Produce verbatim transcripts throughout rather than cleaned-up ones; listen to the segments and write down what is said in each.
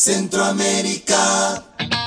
Centroamérica.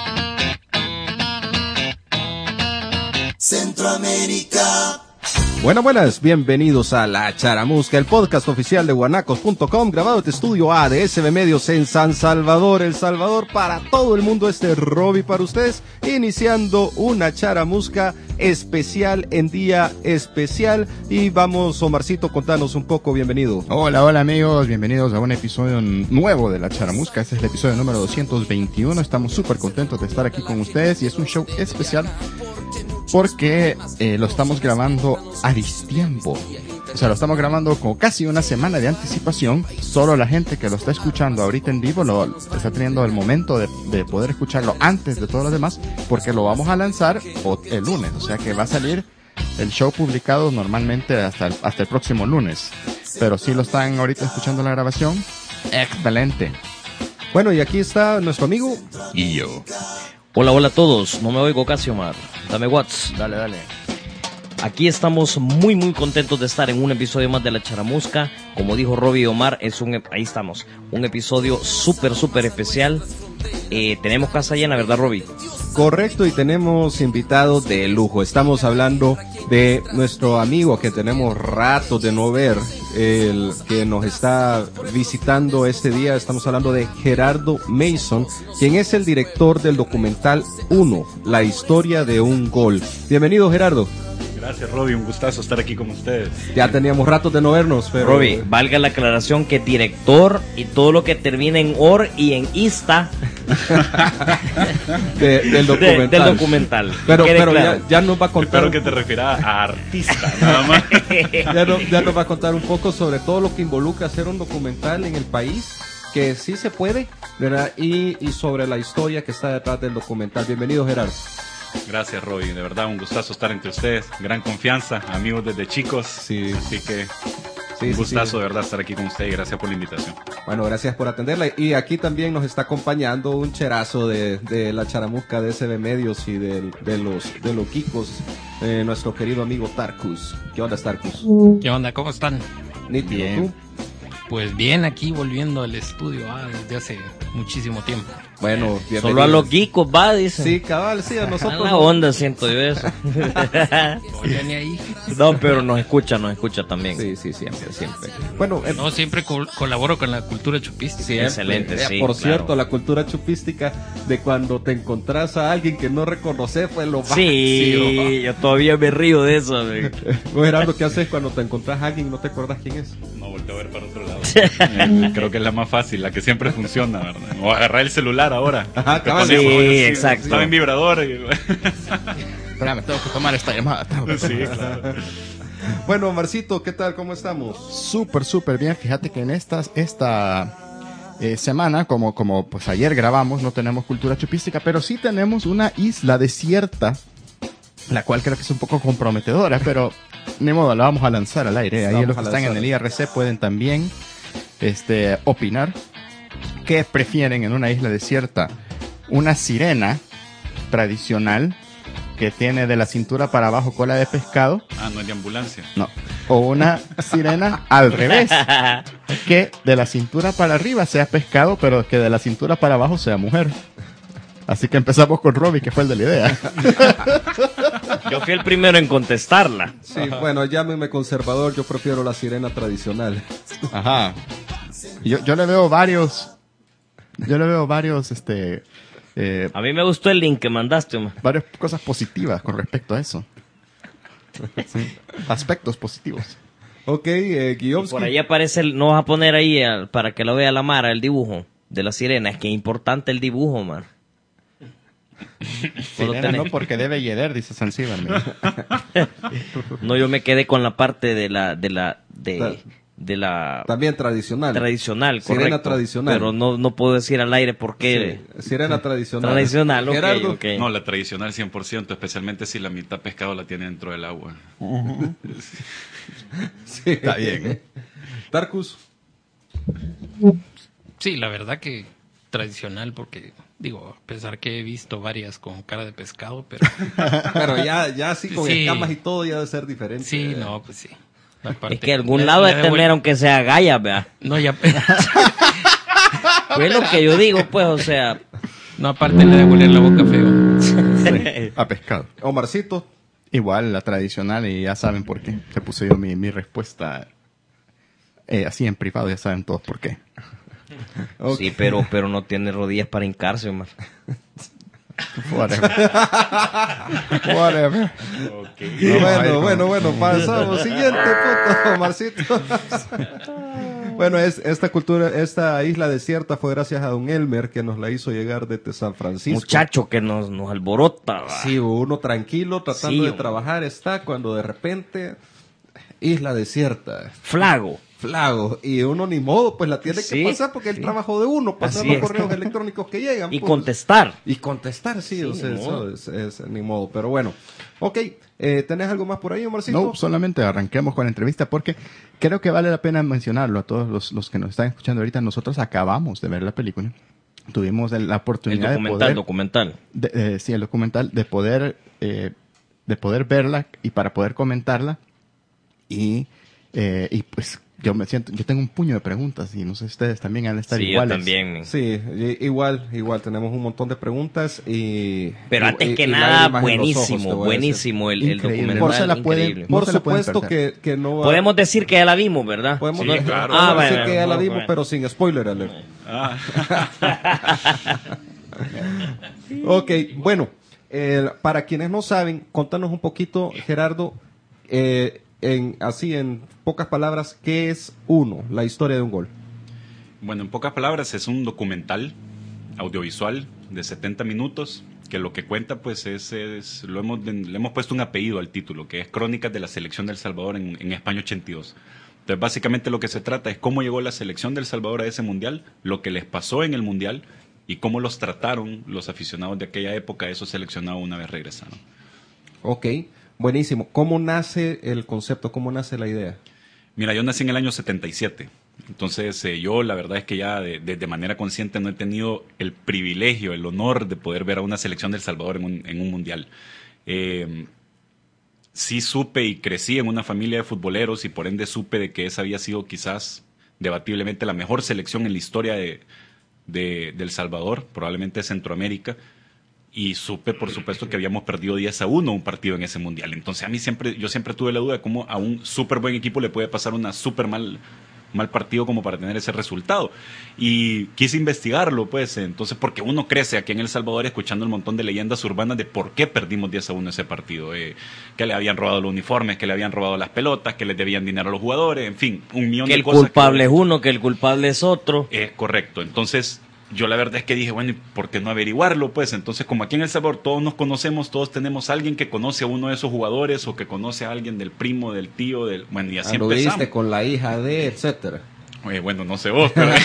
Centroamérica. Buenas, buenas, bienvenidos a La Charamusca, el podcast oficial de guanacos punto com, grabado en Estudio A de S B Medios en San Salvador, El Salvador, para todo el mundo. Este Robbie para ustedes, iniciando una Charamusca especial en día especial. Y vamos, Omarcito, contanos un poco, bienvenido. Hola, hola amigos, bienvenidos a un episodio nuevo de La Charamusca. Este es el episodio número doscientos veintiuno, estamos súper contentos de estar aquí con ustedes y es un show especial porque eh, lo estamos grabando a distiempo. O sea, lo estamos grabando con casi una semana de anticipación. Solo la gente que lo está escuchando ahorita en vivo lo está teniendo el momento de, de poder escucharlo antes de todos los demás, porque lo vamos a lanzar el lunes. O sea que va a salir el show publicado normalmente hasta el, hasta el próximo lunes. Pero si lo están ahorita escuchando la grabación, excelente. Bueno, y aquí está nuestro amigo y yo. Hola, hola a todos. No me oigo casi, Omar. Dame Watts. Dale, dale. Aquí estamos muy, muy contentos de estar en un episodio más de La Charamusca. Como dijo Robbie y Omar, es un, ahí estamos, un episodio súper, súper especial. Eh, tenemos casa llena, ¿verdad, Robbie? Correcto, y tenemos invitados de lujo. Estamos hablando de nuestro amigo que tenemos rato de no ver, el que nos está visitando este día. Estamos hablando de Gerardo Mason, quien es el director del documental Uno, la historia de un gol. Bienvenido, Gerardo. Gracias, Robbie, un gustazo estar aquí con ustedes. Ya teníamos ratos de no vernos, pero... Robbie, valga la aclaración que director y todo lo que termina en or y en ista de, del documental. De, del documental. Pero, pero claro. ya, ya nos va a contar... Espero que te refieras a artista, nada más. ya, no, ya nos va a contar un poco sobre todo lo que involucra hacer un documental en el país, que sí se puede, ¿verdad? Y, y sobre la historia que está detrás del documental. Bienvenido, Gerardo. Gracias, Robbie, de verdad un gustazo estar entre ustedes, gran confianza, amigos desde chicos, sí. Así que sí, un gustazo sí, sí. de verdad estar aquí con ustedes y gracias por la invitación. Bueno, gracias por atenderla, y aquí también nos está acompañando un cherazo de, de La Charamusca de S B Medios y de, de los de los Kikos, eh, nuestro querido amigo Tarkus. ¿Qué onda, Tarkus? ¿Qué onda? ¿Cómo están? Nítido, bien. ¿tú? Pues bien, aquí volviendo al estudio ah, desde hace muchísimo tiempo. Bueno, bienvenido. Solo a los geekos va, dice. Sí, cabal, sí, a nosotros. A la onda siento yo eso. Oye, ni ahí. No, pero nos escucha, nos escucha también. Sí, sí, siempre, siempre. Bueno, eh, No, siempre col- colaboro con la cultura chupística. sí, excelente, eh, sí, Por claro. cierto, la cultura chupística de cuando te encontrás a alguien que no reconoces fue lo máximo. Sí, yo todavía me río de eso. güey. Vos, Gerardo, ¿qué haces cuando te encontrás a alguien y no te acuerdas quién es? No volteo a ver para otro lado. Eh, Creo que es la más fácil, la que siempre funciona, ¿verdad? O agarrar el celular ahora. Ajá, Te cabal. ponemos, Sí, sí, exacto. Estaba en vibrador. y- Espérame, tengo que tomar esta llamada. Sí, claro. Bueno, Marcito, ¿qué tal? ¿Cómo estamos? Súper, súper bien. Fíjate que en estas, esta eh, semana, como, como pues ayer grabamos, no tenemos cultura chupística, pero sí tenemos una isla desierta, la cual creo que es un poco comprometedora, pero ni modo, la vamos a lanzar al aire. Ahí Vamos los a que están lanzar. en el I R C pueden también este, opinar. ¿Qué prefieren en una isla desierta? ¿Una sirena tradicional que tiene de la cintura para abajo cola de pescado? Ah, no es de ambulancia. No. O una sirena al revés, que de la cintura para arriba sea pescado, pero que de la cintura para abajo sea mujer. Así que empezamos con Robbie, que fue el de la idea. Yo fui el primero en contestarla. Sí, bueno, llámeme conservador, yo prefiero la sirena tradicional. Ajá. Yo, yo le veo varios, yo le veo varios, este, eh, A mí me gustó el link que mandaste, Omar. varias cosas positivas con respecto a eso. Sí. Aspectos positivos. Ok, eh, Y Guiovsky. por ahí aparece, el, no vas a poner ahí el- para que lo vea la Mara, el dibujo de la sirena. Es que es importante el dibujo, man. Sirena no, porque debe yeder, dice Zanzíbar. No, yo me quedé con la parte de la, de la, de, de la También tradicional. tradicional, Sirena correcto. tradicional. Pero no, no puedo decir al aire por qué. Sí, sirena tradicional. Tradicional, ok, Gerardo. ok. No, la tradicional cien por ciento, especialmente si la mitad pescado la tiene dentro del agua. Sí. Está bien, ¿eh? Tarkus. Sí, la verdad que tradicional, porque digo, a pesar que he visto varias con cara de pescado, pero Pero ya, ya así con Sí. escamas y todo ya debe ser diferente. sí, no, pues sí. La parte- Es que algún le- lado le de devuel- tener aunque sea galla, vea. No, ya. Pues lo que yo digo, pues, o sea... No, aparte le de hueler la boca feo. A pescado. Omarcito. Igual, la tradicional, y ya saben por qué. Se puse yo mi, mi respuesta eh, así en privado, ya saben todos por qué. Okay. Sí, pero, pero no tiene rodillas para hincarse, Omar. Whatever. Whatever. Okay. Bueno, bueno, bueno, pasamos. Siguiente punto, Omarcito. Bueno, es, esta cultura, esta isla desierta fue gracias a don Elmer, que nos la hizo llegar desde San Francisco. Muchacho que nos, nos alborota. ¿va? Sí, uno tranquilo tratando Sí, de hombre. trabajar está cuando de repente isla desierta, Flago. flago, y uno ni modo, pues la tiene Sí, que pasar porque es sí. el trabajo de uno, pasar Así los es. correos electrónicos que llegan. Y pues. contestar. Y contestar, sí, Sí, o sea, ni eso modo. es, es- ni modo, pero bueno. Ok, eh, ¿tenés algo más por ahí, Omarcito? No, solamente arranquemos con la entrevista porque creo que vale la pena mencionarlo a todos los, los que nos están escuchando ahorita. Nosotros acabamos de ver la película. Tuvimos la El oportunidad de documental, poder... documental. de- eh, sí, el documental, de poder, eh, de poder verla y para poder comentarla. Y, eh, y pues yo me siento, yo tengo un puño de preguntas y no sé si ustedes también han de estar Sí, yo iguales. también. men. Sí, i- igual, igual, tenemos un montón de preguntas y... Pero y- antes y- que y nada, lágrimas en los ojos, te buenísimo, voy a decir. buenísimo el, el Increíble. documental. No se la pueden- increíble. no Por se la pueden supuesto perder. que, que no va... Podemos decir que ya la vimos, ¿verdad? Podemos, Sí, decir- claro. podemos Ah, decir bueno, que ya la bueno, vimos, bueno. pero sin spoiler alert. Ah. Ok, bueno, eh, para quienes no saben, contanos un poquito, Gerardo, eh, en así en pocas palabras, ¿qué es uno? La historia de un gol. Bueno, en pocas palabras, es un documental audiovisual de setenta minutos que lo que cuenta pues es, es lo hemos, le hemos puesto un apellido al título, que es Crónicas de la Selección del Salvador en, en España ochenta y dos. Entonces básicamente lo que se trata es cómo llegó la selección del Salvador a ese mundial, lo que les pasó en el mundial y cómo los trataron los aficionados de aquella época a esos seleccionados una vez regresaron. Ok, buenísimo. ¿Cómo nace el concepto? ¿Cómo nace la idea? Mira, yo nací en el año setenta y siete. Entonces, eh, yo la verdad es que ya de, de, de manera consciente no he tenido el privilegio, el honor de poder ver a una selección del Salvador en un, en un mundial. Eh, sí supe y crecí en una familia de futboleros y por ende supe de que esa había sido quizás debatiblemente la mejor selección en la historia de, de, del Salvador, probablemente de Centroamérica. Y supe, por supuesto, que habíamos perdido diez a uno un partido en ese mundial. Entonces, a mí siempre, yo siempre tuve la duda de cómo a un súper buen equipo le puede pasar una súper mal, mal partido como para tener ese resultado. Y quise investigarlo, pues, entonces, porque uno crece aquí en El Salvador escuchando un montón de leyendas urbanas de por qué perdimos diez a uno ese partido. Eh, que le habían robado los uniformes, que le habían robado las pelotas, que les debían dinero a los jugadores, en fin, un millón Que de el cosas. culpable que- es uno, que el culpable es otro. es correcto. Entonces, yo la verdad es que dije, bueno, ¿y por qué no averiguarlo? Pues entonces, como aquí en El Salvador todos nos conocemos, todos tenemos a alguien que conoce a uno de esos jugadores o que conoce a alguien del primo, del tío, del... Bueno, y así Anduviste empezamos. con la hija de, etcétera. Eh, bueno, no sé vos, pero,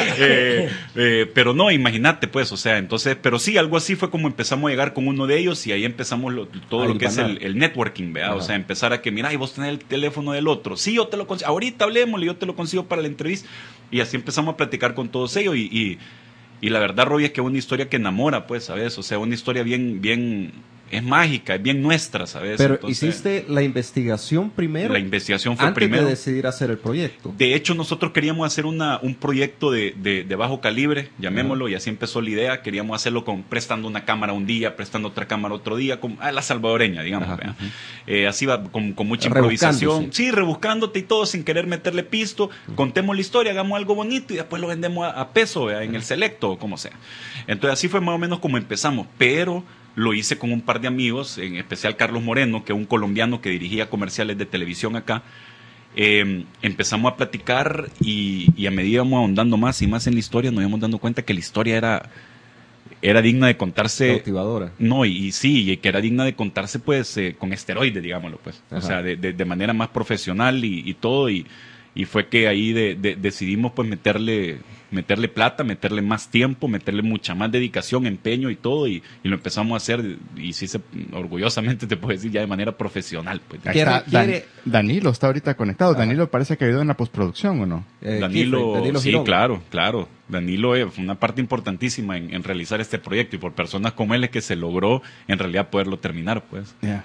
eh, eh, pero no, imagínate, pues, o sea, entonces, pero sí, algo así fue como empezamos a llegar con uno de ellos y ahí empezamos lo- todo A lo que es hilvanar. el, el networking, ¿verdad? O Ajá. sea, empezar a que, mira, y vos tenés el teléfono del otro, sí, yo te lo consigo, ahorita hablemos, yo te lo consigo para la entrevista, y así empezamos a platicar con todos ellos y, y, y la verdad, Robbie, es que es una historia que enamora, pues, ¿sabes? O sea, una historia bien, bien, es mágica, es bien nuestra, ¿sabes? Pero Entonces, hiciste la investigación primero. la investigación fue antes primero. de decidir hacer el proyecto. De hecho, nosotros queríamos hacer una, un proyecto de, de, de bajo calibre, llamémoslo, y así empezó la idea. Queríamos hacerlo con prestando una cámara un día, prestando otra cámara otro día, con, a la salvadoreña, digamos. Ajá. ¿verdad? Eh, así va, con, con mucha Rebuscándose. improvisación. Sí, rebuscándote y todo, sin querer meterle pisto. Contemos la historia, hagamos algo bonito y después lo vendemos a, a peso, ¿verdad? En el selecto o como sea. Entonces, así fue más o menos como empezamos. Pero lo hice con un par de amigos, en especial Carlos Moreno, que es un colombiano que dirigía comerciales de televisión acá. Eh, empezamos a platicar y, y a medida íbamos ahondando más y más en la historia, nos íbamos dando cuenta que la historia era, era digna de contarse. Cautivadora. No, y, y sí, y que era digna de contarse pues eh, con esteroides, digámoslo, pues. Ajá. O sea, de, de, de manera más profesional y, y todo. Y, y fue que ahí de, de, decidimos pues meterle meterle plata, meterle más tiempo, meterle mucha más dedicación, empeño y todo, y, y lo empezamos a hacer, y sí, se, orgullosamente te puedo decir, ya de manera profesional. Pues. Ahí ¿Qué está, requiere? Dan- Danilo está ahorita conectado. Ajá. Danilo parece que ayudó en la postproducción, ¿o no? Eh, Danilo, Kifre, Danilo sí, Girón. claro, claro. Danilo eh, fue una parte importantísima en, en realizar este proyecto, y por personas como él es que se logró en realidad poderlo terminar, pues. Ya.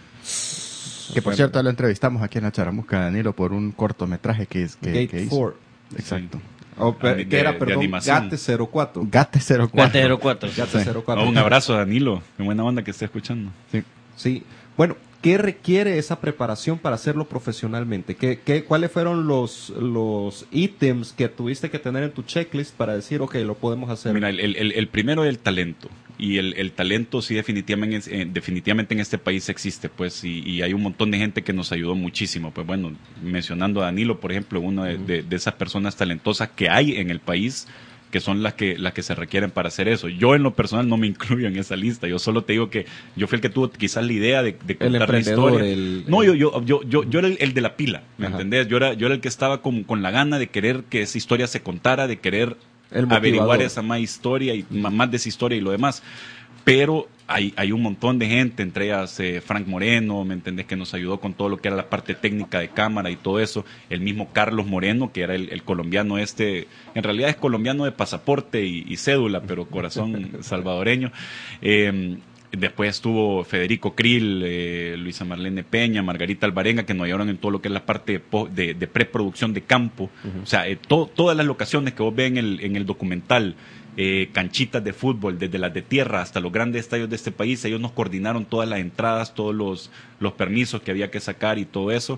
Que por Bueno. cierto lo entrevistamos aquí en la Charamusca, Danilo, por un cortometraje que, es, que, Gate que hizo. Four. Exacto. Oh, pero, de, ¿qué era, de perdón? animación. Gate cero cuatro. Gate cero cuatro. Gate cero cuatro. Gate cero cuatro. Oh, un abrazo a Danilo, qué buena onda que esté escuchando. Sí. Sí. Bueno, ¿qué requiere esa preparación para hacerlo profesionalmente? ¿Qué, qué, ¿Cuáles fueron los, los ítems que tuviste que tener en tu checklist para decir, ok, lo podemos hacer? Mira, el, el, el primero es el talento. Y el, el talento sí definitivamente, eh, definitivamente en este país existe, pues, y, y hay un montón de gente que nos ayudó muchísimo. Pues bueno, mencionando a Danilo, por ejemplo, una de, de, de esas personas talentosas que hay en el país, que son las que las que se requieren para hacer eso. Yo en lo personal no me incluyo en esa lista. Yo solo te digo que yo fui el que tuvo quizás la idea de, de contar el la emprendedor, historia. el, no, yo yo yo yo yo era el, el de la pila, ¿me Ajá. entendés? Yo era yo era el que estaba con, con la gana de querer que esa historia se contara, de querer El averiguar motivador. esa más historia y más de esa historia y lo demás. Pero hay, hay un montón de gente, entre ellas eh, Frank Moreno, ¿me entendés? Que nos ayudó con todo lo que era la parte técnica de cámara y todo eso. El mismo Carlos Moreno, que era el, el colombiano este, en realidad es colombiano de pasaporte y, y cédula, pero corazón salvadoreño. Eh, Después estuvo Federico Krill, eh, Luisa Marlene Peña, Margarita Alvarenga, que nos ayudaron en todo lo que es la parte de, po- de, de preproducción de campo. Uh-huh. O sea, eh, to, todas las locaciones que vos ves en el, en el documental, eh, canchitas de fútbol, desde las de tierra hasta los grandes estadios de este país, ellos nos coordinaron todas las entradas, todos los, los permisos que había que sacar y todo eso.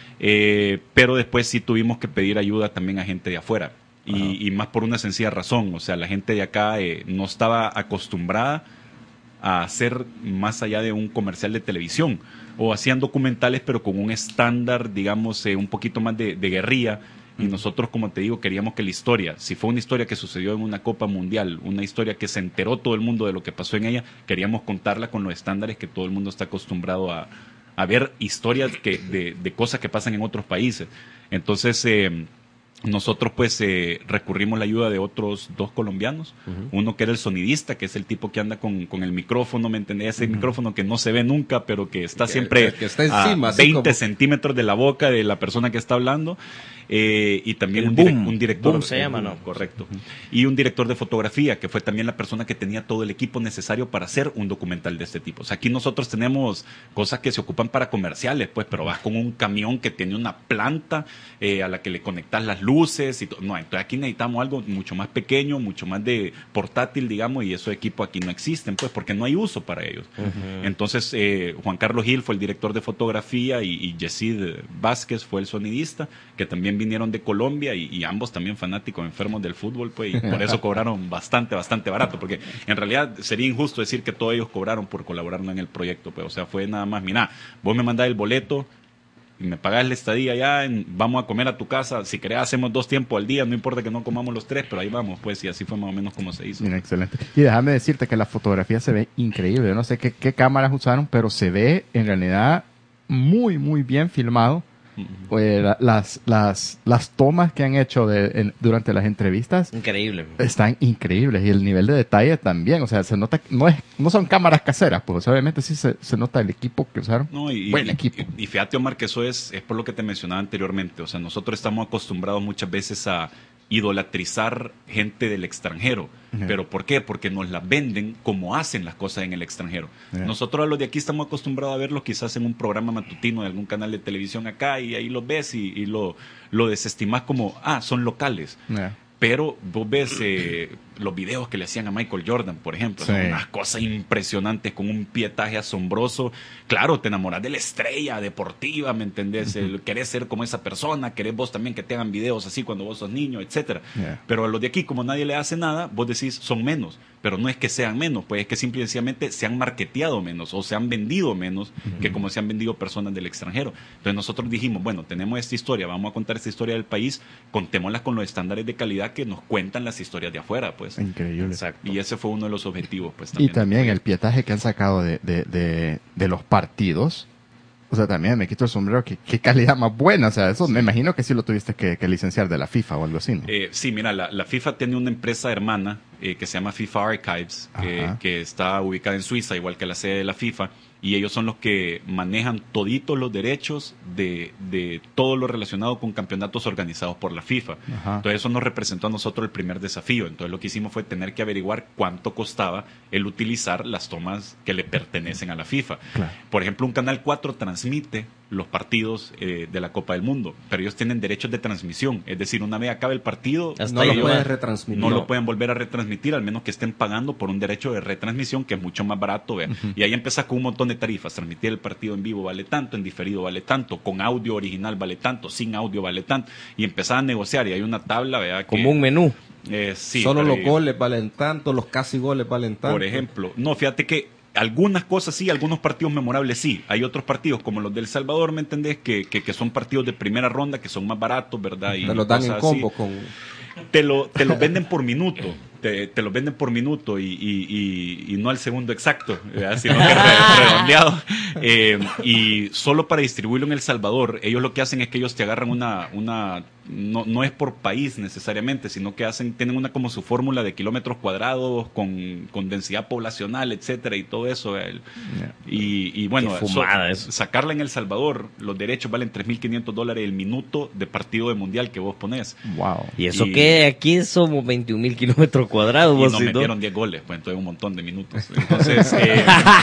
Eh, pero después sí tuvimos que pedir ayuda también a gente de afuera. Y, y más por una sencilla razón. O sea, la gente de acá eh, no estaba acostumbrada a hacer más allá de un comercial de televisión, o hacían documentales pero con un estándar, digamos, eh, un poquito más de, de guerrilla, y nosotros, como te digo, queríamos que la historia, si fue una historia que sucedió en una Copa Mundial, una historia que se enteró todo el mundo de lo que pasó en ella, queríamos contarla con los estándares que todo el mundo está acostumbrado a, a ver historias que, de, de cosas que pasan en otros países. Entonces, eh, nosotros pues eh, recurrimos a la ayuda de otros dos colombianos, uh-huh. Uno que era el sonidista, que es el tipo que anda con, con el micrófono, ¿me entendés? Ese uh-huh. micrófono que no se ve nunca, pero que está que, siempre que está encima, a veinte como... centímetros de la boca de la persona que está hablando. Eh, y también el un, boom, direct, un director boom se eh, llama, ¿no? Correcto. Uh-huh. Y un director de fotografía, que fue también la persona que tenía todo el equipo necesario para hacer un documental de este tipo. O sea, aquí nosotros tenemos cosas que se ocupan para comerciales, pues, pero vas con un camión que tiene una planta eh, a la que le conectas las luces y todo. No, entonces aquí necesitamos algo mucho más pequeño, mucho más de portátil, digamos, y esos equipos aquí no existen, pues, porque no hay uso para ellos. Uh-huh. Entonces, eh, Juan Carlos Gil fue el director de fotografía y, y Yesid Vázquez fue el sonidista, que también vinieron de Colombia y, y ambos también fanáticos enfermos del fútbol, pues, y por eso cobraron bastante, bastante barato, porque en realidad sería injusto decir que todos ellos cobraron por colaborar en el proyecto, pues, o sea, fue nada más, mira, vos me mandás el boleto, y me pagás la estadía ya, en, vamos a comer a tu casa, si querés hacemos dos tiempos al día, no importa que no comamos los tres, pero ahí vamos, pues, y así fue más o menos como se hizo. Mira, excelente. Y déjame decirte que la fotografía se ve increíble, yo no sé qué, qué cámaras usaron, pero se ve en realidad muy, muy bien filmado. Uh-huh. Eh, la, las, las, las tomas que han hecho de, en, durante las entrevistas increíble están increíbles y el nivel de detalle también, o sea, se nota, no es, no son cámaras caseras, pues, o sea, obviamente sí se, se nota el equipo que usaron. No, y, buen y, equipo. Y, y fíjate, Omar, que eso es, es por lo que te mencionaba anteriormente, o sea, nosotros estamos acostumbrados muchas veces a idolatrizar gente del extranjero. Uh-huh. ¿Pero por qué? Porque nos las venden como hacen las cosas en el extranjero. Uh-huh. Nosotros a los de aquí estamos acostumbrados a verlos quizás en un programa matutino de algún canal de televisión acá y ahí los ves y, y lo, lo desestimás como, ah, son locales. Uh-huh. Pero vos ves eh, los videos que le hacían a Michael Jordan, por ejemplo, sí. Son unas cosas impresionantes con un pietaje asombroso. Claro, te enamoras de la estrella deportiva, ¿me entendés? Uh-huh. El, querés ser como esa persona, querés vos también que te hagan videos así cuando vos sos niño, etcétera. Yeah. Pero a los de aquí, como nadie le hace nada, vos decís, son menos. Pero no es que sean menos, pues es que simple y sencillamente se han marketeado menos o se han vendido menos uh-huh. que como se han vendido personas del extranjero. Entonces nosotros dijimos, bueno, tenemos esta historia, vamos a contar esta historia del país, contémosla con los estándares de calidad que nos cuentan las historias de afuera, pues. Increíble. Exacto. Y ese fue uno de los objetivos, pues. También y también el pietaje que han sacado de, de, de, de los partidos. O sea, también me quito el sombrero, qué, qué calidad más buena. O sea, eso sí. Me imagino que sí lo tuviste que, que licenciar de la FIFA o algo así, ¿no? Eh, sí, mira, la, la FIFA tiene una empresa hermana eh, que se llama FIFA Archives, que, que está ubicada en Suiza, igual que la sede de la FIFA. y ellos son los que manejan toditos los derechos de, de todo lo relacionado con campeonatos organizados por la FIFA. Ajá. Entonces eso nos representó a nosotros el primer desafío. Entonces lo que hicimos fue tener que averiguar cuánto costaba el utilizar las tomas que le pertenecen a la FIFA. Claro. Por ejemplo, un Canal cuatro transmite los partidos eh, de la Copa del Mundo, pero ellos tienen derechos de transmisión, es decir, una vez acabe el partido, Hasta No ahí lo va. puedes retransmitir. no lo pueden volver a retransmitir, al menos que estén pagando por un derecho de retransmisión que es mucho más barato, ¿vea? Uh-huh. Y ahí empiezas con un montón de tarifas. Transmitir el partido en vivo vale tanto, en diferido vale tanto, con audio original vale tanto, sin audio vale tanto, y empezás a negociar y hay una tabla, ¿vea? Que, Como un menú. eh, sí, Solo pero, los goles valen tanto, los casi goles valen tanto. por ejemplo, no, fíjate que algunas cosas sí, algunos partidos memorables sí. Hay otros partidos como los del Salvador, ¿me entendés? Que, que, que son partidos de primera ronda, que son más baratos, ¿verdad? Y Te los dan en cosas combo así. con... Te lo, te lo venden por minuto, te, te lo venden por minuto y, y, y, y no al segundo exacto, ¿verdad? Sino que re- redondeado. Eh, y solo para distribuirlo en El Salvador, ellos lo que hacen es que ellos te agarran una, una no, no es por país necesariamente, sino que hacen, tienen una como su fórmula de kilómetros cuadrados con, con densidad poblacional, etcétera, y todo eso. El, Yeah. y, y bueno, Qué fumada so- eso. sacarla en El Salvador, los derechos valen tres mil quinientos dólares el minuto de partido de mundial que vos ponés. Wow. Y eso Y- que aquí somos veintiún mil kilómetros cuadrados. Y vos, nos ¿sí, no? metieron diez goles, pues entonces un montón de minutos. Entonces, eh,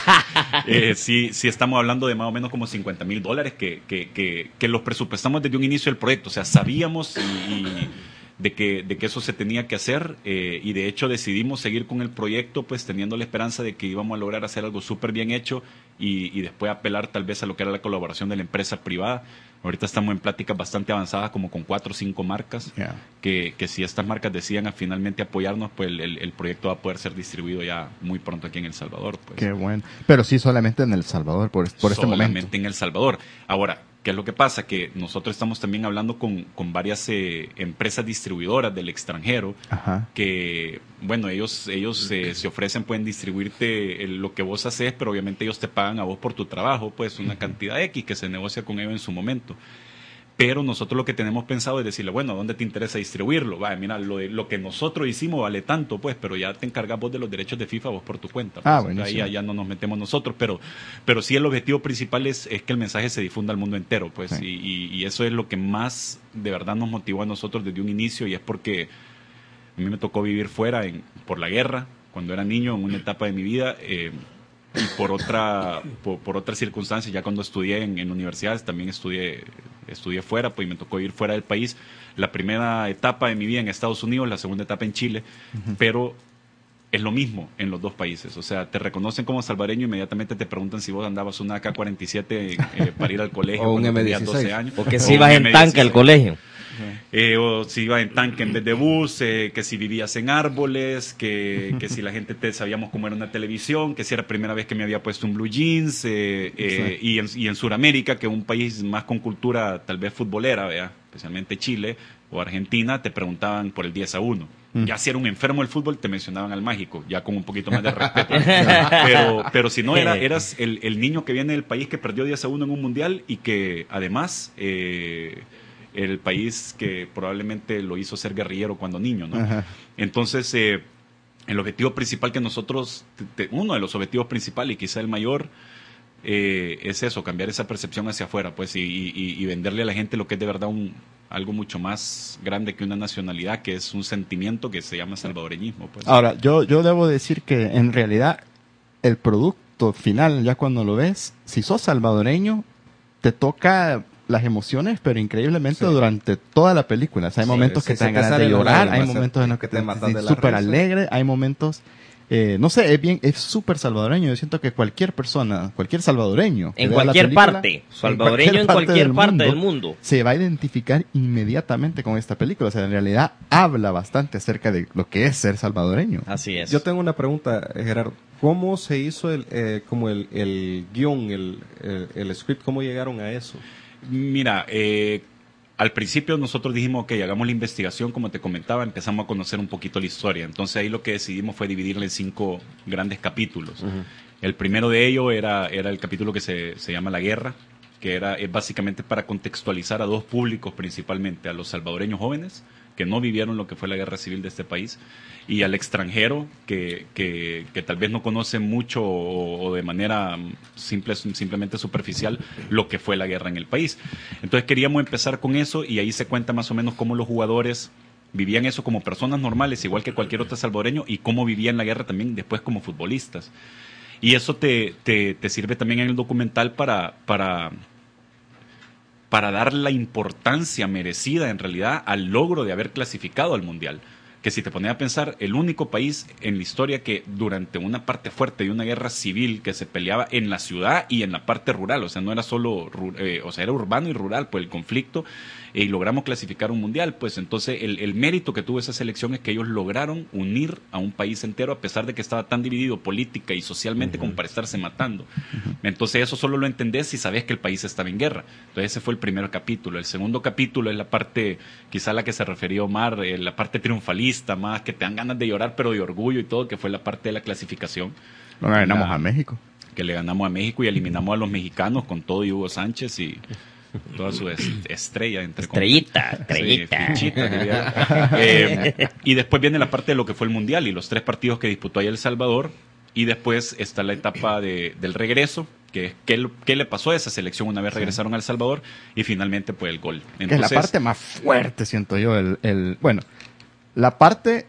eh, sí, sí estamos hablando de más o menos como cincuenta mil dólares que, que, que, que los presupuestamos desde un inicio del proyecto. O sea, sabíamos y, y de, que, de que eso se tenía que hacer eh, y de hecho decidimos seguir con el proyecto pues teniendo la esperanza de que íbamos a lograr hacer algo súper bien hecho y, y después apelar tal vez a lo que era la colaboración de la empresa privada. Ahorita estamos en pláticas bastante avanzadas como con cuatro o cinco marcas. Yeah. Que, que si estas marcas decían a finalmente apoyarnos, pues el, el, el proyecto va a poder ser distribuido ya muy pronto aquí en El Salvador. Pues. Qué bueno. Pero sí solamente en El Salvador por, por este Solamente momento. en El Salvador. Ahora, ¿qué es lo que pasa? Que nosotros estamos también hablando con, con varias eh, empresas distribuidoras del extranjero Ajá. que, bueno, ellos ellos eh, se ofrecen, pueden distribuirte el- lo que vos haces, pero obviamente ellos te pagan a vos por tu trabajo, pues una cantidad X que se negocia con ellos en su momento. Pero nosotros lo que tenemos pensado es decirle, bueno, ¿a dónde te interesa distribuirlo? Vaya, mira, lo, de- lo que nosotros hicimos vale tanto, pues, pero ya te encargas vos de los derechos de FIFA vos por tu cuenta. Pues. Ah, Ahí buenísimo. ya, ya no nos metemos nosotros, pero, pero sí el objetivo principal es, es que el mensaje se difunda al mundo entero, pues, Sí. y, y- y eso es lo que más de verdad nos motivó a nosotros desde un inicio y es porque a mí me tocó vivir fuera en, por la guerra, cuando era niño, en una etapa de mi vida, eh, y por otra por, por otras circunstancias, ya cuando estudié en, en universidades, también estudié estudié fuera, pues y me tocó ir fuera del país. La primera etapa de mi vida en Estados Unidos, la segunda etapa en Chile, uh-huh. Pero es lo mismo en los dos países. O sea, te reconocen como salvadoreño, inmediatamente te preguntan si vos andabas una A K cuarenta y siete eh, para ir al colegio O un cuando M tenías dieciséis. doce años. Porque O si un vas en M tanque dieciséis. al colegio. Eh, o si ibas en tanque en vez de bus, eh, que si vivías en árboles, que, que si la gente te sabíamos cómo era una televisión, que si era la primera vez que me había puesto un blue jeans, eh, eh, y, en, y en Sudamérica, que es un país más con cultura tal vez futbolera, ¿vea? Especialmente Chile o Argentina, te preguntaban por el diez a uno. Mm. Ya si era un enfermo del fútbol, te mencionaban al mágico, ya con un poquito más de respeto. pero, pero si no, era, eras el, el niño que viene del país que perdió diez a uno en un mundial y que además... Eh, el país que probablemente lo hizo ser guerrillero cuando niño, ¿no? Ajá. Entonces, eh, el objetivo principal que nosotros, te, uno de los objetivos principales y quizá el mayor, eh, es eso, cambiar esa percepción hacia afuera, pues, y, y, y venderle a la gente lo que es de verdad un, algo mucho más grande que una nacionalidad, que es un sentimiento que se llama salvadoreñismo. Pues. Ahora, yo, yo debo decir que en realidad el producto final, ya cuando lo ves, si sos salvadoreño, te toca... las emociones, pero increíblemente sí. durante toda la película. O sea, hay sí, momentos sí, que te dan ganas de llorar, hay momentos en los que te matan súper alegre, hay momentos, eh, no sé, es bien, es súper salvadoreño. Yo siento que cualquier persona, cualquier salvadoreño, en cualquier película, parte, salvadoreño en cualquier, en cualquier parte, del, mundo, del mundo, se va a identificar inmediatamente con esta película. O sea, en realidad habla bastante acerca de lo que es ser salvadoreño. Así es. Yo tengo una pregunta, Gerardo. ¿Cómo se hizo el, eh, como el, el guión, el, el, el script? ¿Cómo llegaron a eso? Mira, eh, al principio nosotros dijimos que hagamos la investigación, como te comentaba, empezamos a conocer un poquito la historia. Entonces ahí lo que decidimos fue dividirla en cinco grandes capítulos. Uh-huh. El primero de ellos era, era el capítulo que se, se llama La Guerra, que era es básicamente para contextualizar a dos públicos principalmente, a los salvadoreños jóvenes que no vivieron lo que fue la guerra civil de este país, y al extranjero que, que, que tal vez no conoce mucho o, o de manera simple, simplemente superficial lo que fue la guerra en el país. Entonces queríamos empezar con eso, y ahí se cuenta más o menos cómo los jugadores vivían eso como personas normales, igual que cualquier otro salvadoreño, y cómo vivían la guerra también después como futbolistas. Y eso te, te, te sirve también en el documental para, para, para dar la importancia merecida en realidad al logro de haber clasificado al Mundial. Que si te pones a pensar, el único país en la historia que durante una parte fuerte de una guerra civil que se peleaba en la ciudad y en la parte rural, o sea, no era solo, eh, o sea, era urbano y rural, pues el conflicto, eh, y logramos clasificar un mundial, pues entonces el, el mérito que tuvo esa selección es que ellos lograron unir a un país entero a pesar de que estaba tan dividido política y socialmente uh-huh. como para estarse matando. Uh-huh. Entonces eso solo lo entendés si sabes que el país estaba en guerra. Entonces ese fue el primer capítulo. El segundo capítulo es la parte, quizá la que se refirió Omar, eh, la parte triunfalista, más que te dan ganas de llorar, pero de orgullo y todo, que fue la parte de la clasificación. Lo ganamos la, a México. Que le ganamos a México y eliminamos a los mexicanos con todo y Hugo Sánchez y toda su est estrella. Entre estrellita, estrellita. Sí, fichita, eh, y después viene la parte de lo que fue el Mundial y los tres partidos que disputó ahí El Salvador. Y después está la etapa de, del regreso, que es qué, qué le pasó a esa selección una vez sí. regresaron a El Salvador, y finalmente pues el gol. Entonces, que es la parte más fuerte, siento yo. El, el bueno, la parte,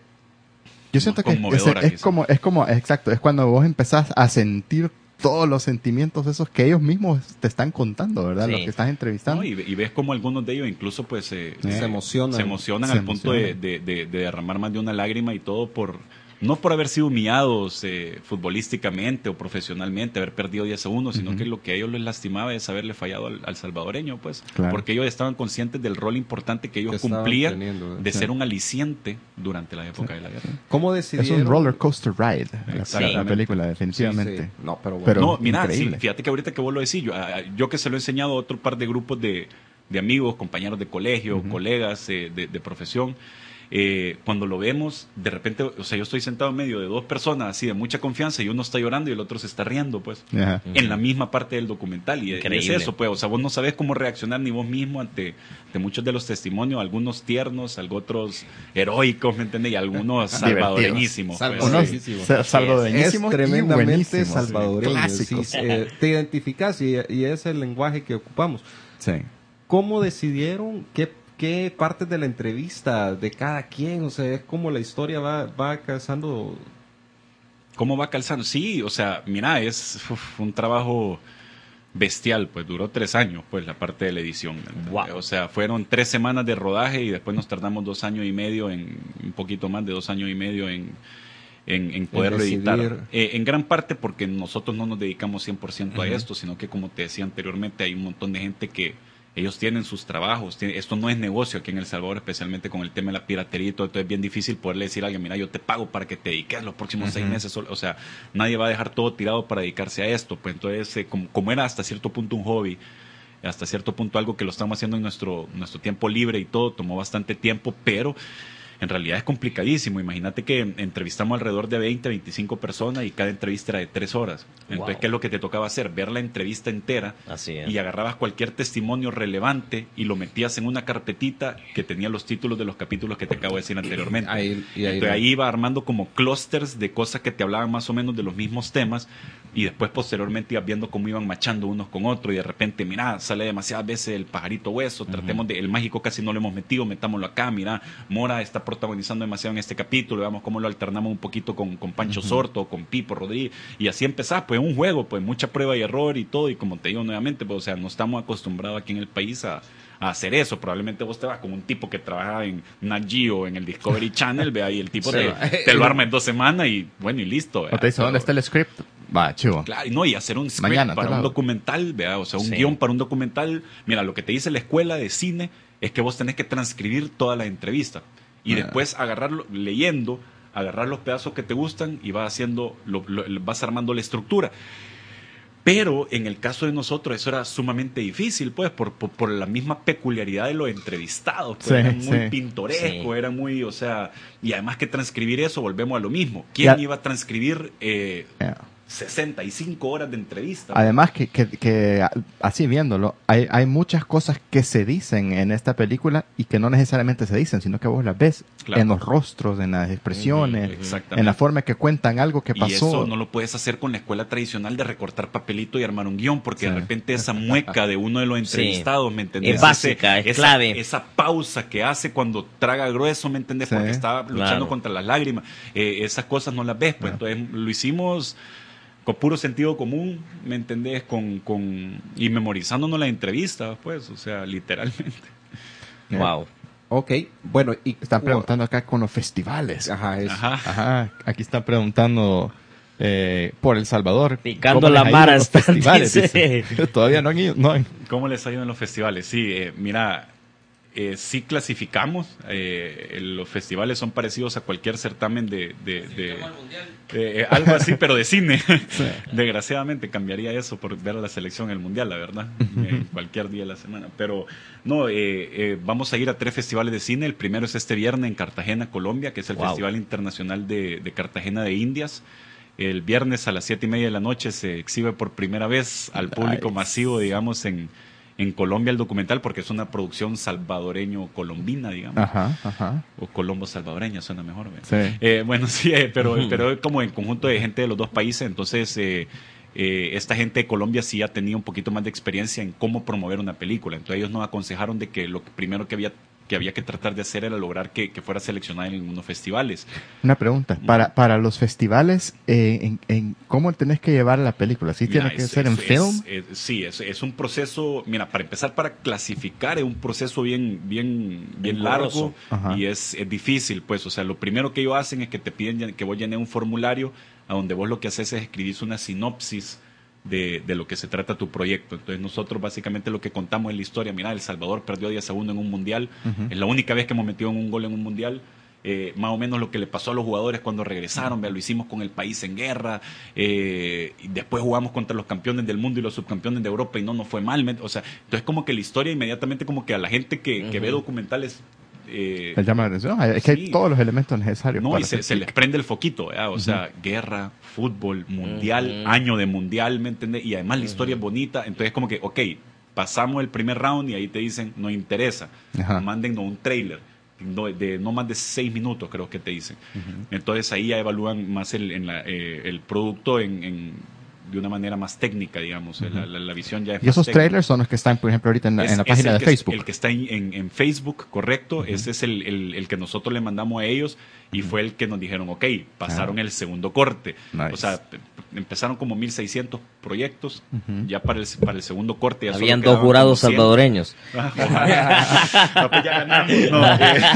yo siento que es, es, es como, es como, exacto, es cuando vos empezás a sentir todos los sentimientos esos que ellos mismos te están contando, ¿verdad? Sí. Los que estás entrevistando. No, y, y ves como algunos de ellos incluso pues eh, se emocionan, se emocionan se al punto de, de, de, de derramar más de una lágrima y todo por... No por haber sido humillados eh, futbolísticamente o profesionalmente, haber perdido diez a uno, sino uh-huh. que lo que a ellos les lastimaba es haberle fallado al, al salvadoreño, pues, claro. porque ellos estaban conscientes del rol importante que ellos que cumplían teniendo, de sí. ser un aliciente durante la época sí. de la guerra. ¿Cómo decidieron? Es un roller coaster ride, la, la película, definitivamente. Sí, sí. No, pero, bueno. pero no, mira, sí, fíjate que ahorita que vos lo decís, yo, yo que se lo he enseñado a otro par de grupos de, de amigos, compañeros de colegio, uh-huh. colegas eh, de, de profesión. Eh, cuando lo vemos, de repente, o sea, yo estoy sentado en medio de dos personas así de mucha confianza y uno está llorando y el otro se está riendo, pues, uh-huh. en la misma parte del documental. Y, y es eso, pues, o sea, vos no sabés cómo reaccionar ni vos mismo ante, ante muchos de los testimonios, algunos tiernos, otros heroicos, ¿me entiendes? Y algunos salvadoreñísimos. Salvadoreñísimos. Pues, sí. salvadoreñísimos es tremendamente salvadoreño. Sí, eh, te identificas y, y es el lenguaje que ocupamos. Sí. ¿Cómo decidieron qué ¿Qué partes de la entrevista de cada quien? O sea, es como la historia va, va calzando. ¿Cómo va calzando? Sí, o sea, mira, es uf, un trabajo bestial, pues duró tres años, pues la parte de la edición. Wow. O sea, fueron tres semanas de rodaje y después nos tardamos dos años y medio, en un poquito más de dos años y medio en, en, en poderlo editar. Eh, en gran parte porque nosotros no nos dedicamos cien por ciento uh-huh. a esto, sino que como te decía anteriormente, hay un montón de gente que ellos tienen sus trabajos, tienen, esto no es negocio aquí en El Salvador, especialmente con el tema de la piratería y todo, entonces es bien difícil poderle decir a alguien, mira, yo te pago para que te dediques los próximos uh-huh. seis meses, o sea, nadie va a dejar todo tirado para dedicarse a esto, pues entonces, eh, como, como era hasta cierto punto un hobby, hasta cierto punto algo que lo estamos haciendo en nuestro, nuestro tiempo libre y todo, tomó bastante tiempo, pero en realidad es complicadísimo. Imagínate que entrevistamos alrededor de veinte, veinticinco personas y cada entrevista era de tres horas. Entonces, wow. ¿qué es lo que te tocaba hacer? Ver la entrevista entera. Así es. Y agarrabas cualquier testimonio relevante y lo metías en una carpetita que tenía los títulos de los capítulos que te acabo de decir anteriormente. Ahí, y ahí, Entonces, ahí iba armando como clústeres de cosas que te hablaban más o menos de los mismos temas y después posteriormente ibas viendo cómo iban machando unos con otros y de repente, mira, sale demasiadas veces el pajarito hueso, uh-huh. tratemos de, el mágico casi no lo hemos metido, metámoslo acá, mira, Mora está protagonizando demasiado en este capítulo, veamos cómo lo alternamos un poquito con, con Pancho uh-huh. Sorto, con Pipo Rodríguez, y así empezás, pues un juego, pues mucha prueba y error y todo, y como te digo nuevamente, pues o sea, no estamos acostumbrados aquí en el país a, a hacer eso. Probablemente vos te vas con un tipo que trabaja en Nat Geo, en el Discovery Channel, vea, y el tipo sí. te, te lo arma en dos semanas y bueno, y listo. ¿O te dice dónde está el script? Va, chivo. Claro, no, y hacer un script Mañana, para claro. un documental, vea, o sea, un sí. guión para un documental. Mira, lo que te dice la escuela de cine es que vos tenés que transcribir toda la entrevista y ah. después agarrarlo, leyendo, agarrar los pedazos que te gustan y vas haciendo, lo, lo, vas armando la estructura. Pero en el caso de nosotros eso era sumamente difícil, pues, por, por, por la misma peculiaridad de los entrevistados. Pues, sí, era muy sí. pintoresco, sí. era muy, o sea, y además que transcribir eso, volvemos a lo mismo. ¿Quién yeah. iba a transcribir eh, yeah. sesenta y cinco horas de entrevista. Además que, que, que así viéndolo, hay, hay muchas cosas que se dicen en esta película y que no necesariamente se dicen, sino que vos las ves Claro. en los rostros, en las expresiones, Exactamente. en la forma que cuentan algo que Y pasó. eso no lo puedes hacer con la escuela tradicional de recortar papelito y armar un guión, porque Sí. de repente esa mueca de uno de los entrevistados, ¿me entendés? Es básica, Ese- es esa, clave. Esa pausa que hace cuando traga grueso, ¿me entendés? Sí. Porque está luchando Claro. contra las lágrimas. Eh, esas cosas no las ves, pues. Entonces lo hicimos con puro sentido común, ¿me entendés? Con, con, y memorizándonos las entrevistas, pues, o sea, literalmente. Wow. Ok, bueno, y Están preguntando acá con los festivales. Ajá, es, Ajá. Ajá, aquí están preguntando eh, por El Salvador. Picando ¿Cómo la les ha ido mara en los están, festivales? dice. Dice. Todavía no han ido. No han- ¿Cómo les ha ido en los festivales? Sí, eh, mira, eh, sí clasificamos. Eh, los festivales son parecidos a cualquier certamen de... de, de- de- eh, algo así, pero de cine. Desgraciadamente cambiaría eso por ver a la selección en el Mundial, la verdad. En cualquier día de la semana. Pero no, eh, eh, vamos a ir a tres festivales de cine. El primero es este viernes en Cartagena, Colombia, que es el Wow. Festival Internacional de, de Cartagena de Indias. El viernes a las siete y media de la noche se exhibe por primera vez al público Nice. masivo, digamos, en, en Colombia el documental, porque es una producción salvadoreño-colombina, digamos. Ajá, ajá. O colombo-salvadoreña, suena mejor. ¿verdad? Sí. Eh, bueno, sí, eh, pero, pero es como en conjunto de gente de los dos países. Entonces, eh, eh, esta gente de Colombia sí ha tenido un poquito más de experiencia en cómo promover una película. Entonces, ellos nos aconsejaron de que lo que- primero que había que había que tratar de hacer era lograr que, que fuera seleccionada en unos festivales. Una pregunta. Para, para los festivales, eh, en, en, ¿cómo tenés que llevar la película? ¿Sí Mira, tiene que es- ser en es- film? es- es- sí, es, es un proceso, mira, para empezar, para clasificar es un proceso bien, bien, bien largo Ajá. y es, es difícil, pues, o sea, lo primero que ellos hacen es que te piden llen- que vos llenes un formulario a donde vos lo que haces es escribir una sinopsis de, de lo que se trata tu proyecto. Entonces nosotros básicamente lo que contamos es la historia. Mira, El Salvador perdió diez a uno en un mundial, Ujú. es la única vez que hemos metido un gol en un mundial. Eh, más o menos lo que le pasó a los jugadores cuando regresaron, vea, lo hicimos con el país en guerra, eh, y después jugamos contra los campeones del mundo y los subcampeones de Europa y no nos fue mal, me- o sea, entonces como que la historia inmediatamente como que a la gente que, que ve documentales eh, ¿Les llama la atención? Es que sí. hay todos los elementos necesarios. no, para y se, hacer se les clic. prende el foquito, ¿verdad? O sea, guerra, fútbol, mundial, Ujú. año de mundial, ¿me entiendes? Y además la historia es bonita, entonces como que, ok, pasamos el primer round y ahí te dicen, no interesa, Ajá. mándennos un trailer. No, de no más de seis minutos creo que te dicen. Entonces ahí ya evalúan más el, en la, eh, el producto en, en- de una manera más técnica, digamos. La, la- la visión ya es Y más esos técnica. trailers son los que están, por ejemplo, ahorita en, la- Es- en la es página el de que- Facebook. El que está en, en- en Facebook, correcto. Ese es el, el- el que nosotros le mandamos a ellos y fue el que nos dijeron, ok, pasaron Ah. el segundo corte. Nice. O sea, p- empezaron como mil seiscientos proyectos. Ujú. Ya para el, para el segundo corte ya solo Habían dos quedaban jurados como cien. salvadoreños. Ah, ojalá. No, pues ya ganamos. No,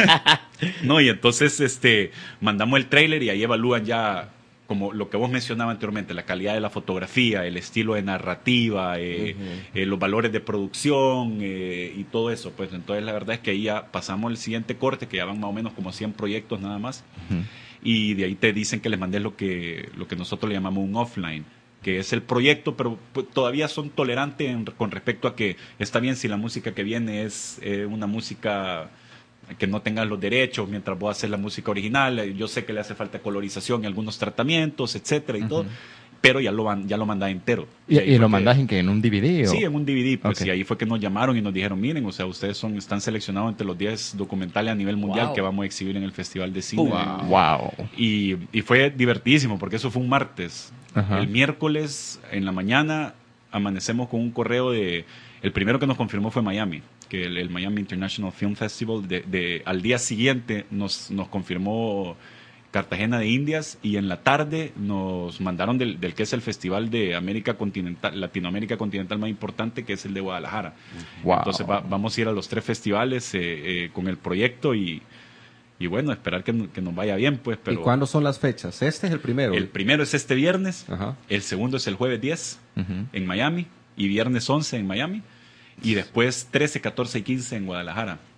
eh, no, y entonces este, mandamos el trailer y ahí evalúan ya como lo que vos mencionabas anteriormente, la calidad de la fotografía, el estilo de narrativa, eh, eh, los valores de producción eh, y todo eso. Pues entonces la verdad es que ahí ya pasamos el siguiente corte, que ya van más o menos como cien proyectos nada más, Ujú. y de ahí te dicen que les mandes lo que, lo que nosotros le llamamos un offline, que es el proyecto, pero pues, todavía son tolerantes en- con respecto a que está bien si la música que viene es eh, una música que no tenga los derechos mientras vos haces la música original. Eh, Yo sé que le hace falta colorización y algunos tratamientos, etcétera y todo, pero ya lo van, ya lo mandás entero. ¿Y, ahí y fue lo que- mandás en que en un D V D? o- Sí, en un D V D, pues, Ok. y ahí fue que nos llamaron y nos dijeron, miren, o sea, ustedes son, están seleccionados entre los diez documentales a nivel mundial Wow. que vamos a exhibir en el Festival de Cine. Wow. Wow. Y, y fue divertidísimo porque eso fue un martes. Ajá. El miércoles en la mañana amanecemos con un correo de... El primero que nos confirmó fue Miami, que el, el Miami International Film Festival. De, de- al día siguiente nos, nos confirmó Cartagena de Indias y en la tarde nos mandaron del, del que es el festival de América Continental, Latinoamérica Continental más importante, que es el de Guadalajara. Wow. Entonces va- vamos a ir a los tres festivales eh, eh, con el proyecto y, y bueno, esperar que, que nos vaya bien, pues. Pero ¿Y cuándo son las fechas? Este es el primero. el primero es este viernes, Ajá. el segundo es el jueves diez Ujú. en Miami y viernes once en Miami y después trece, catorce y quince en Guadalajara.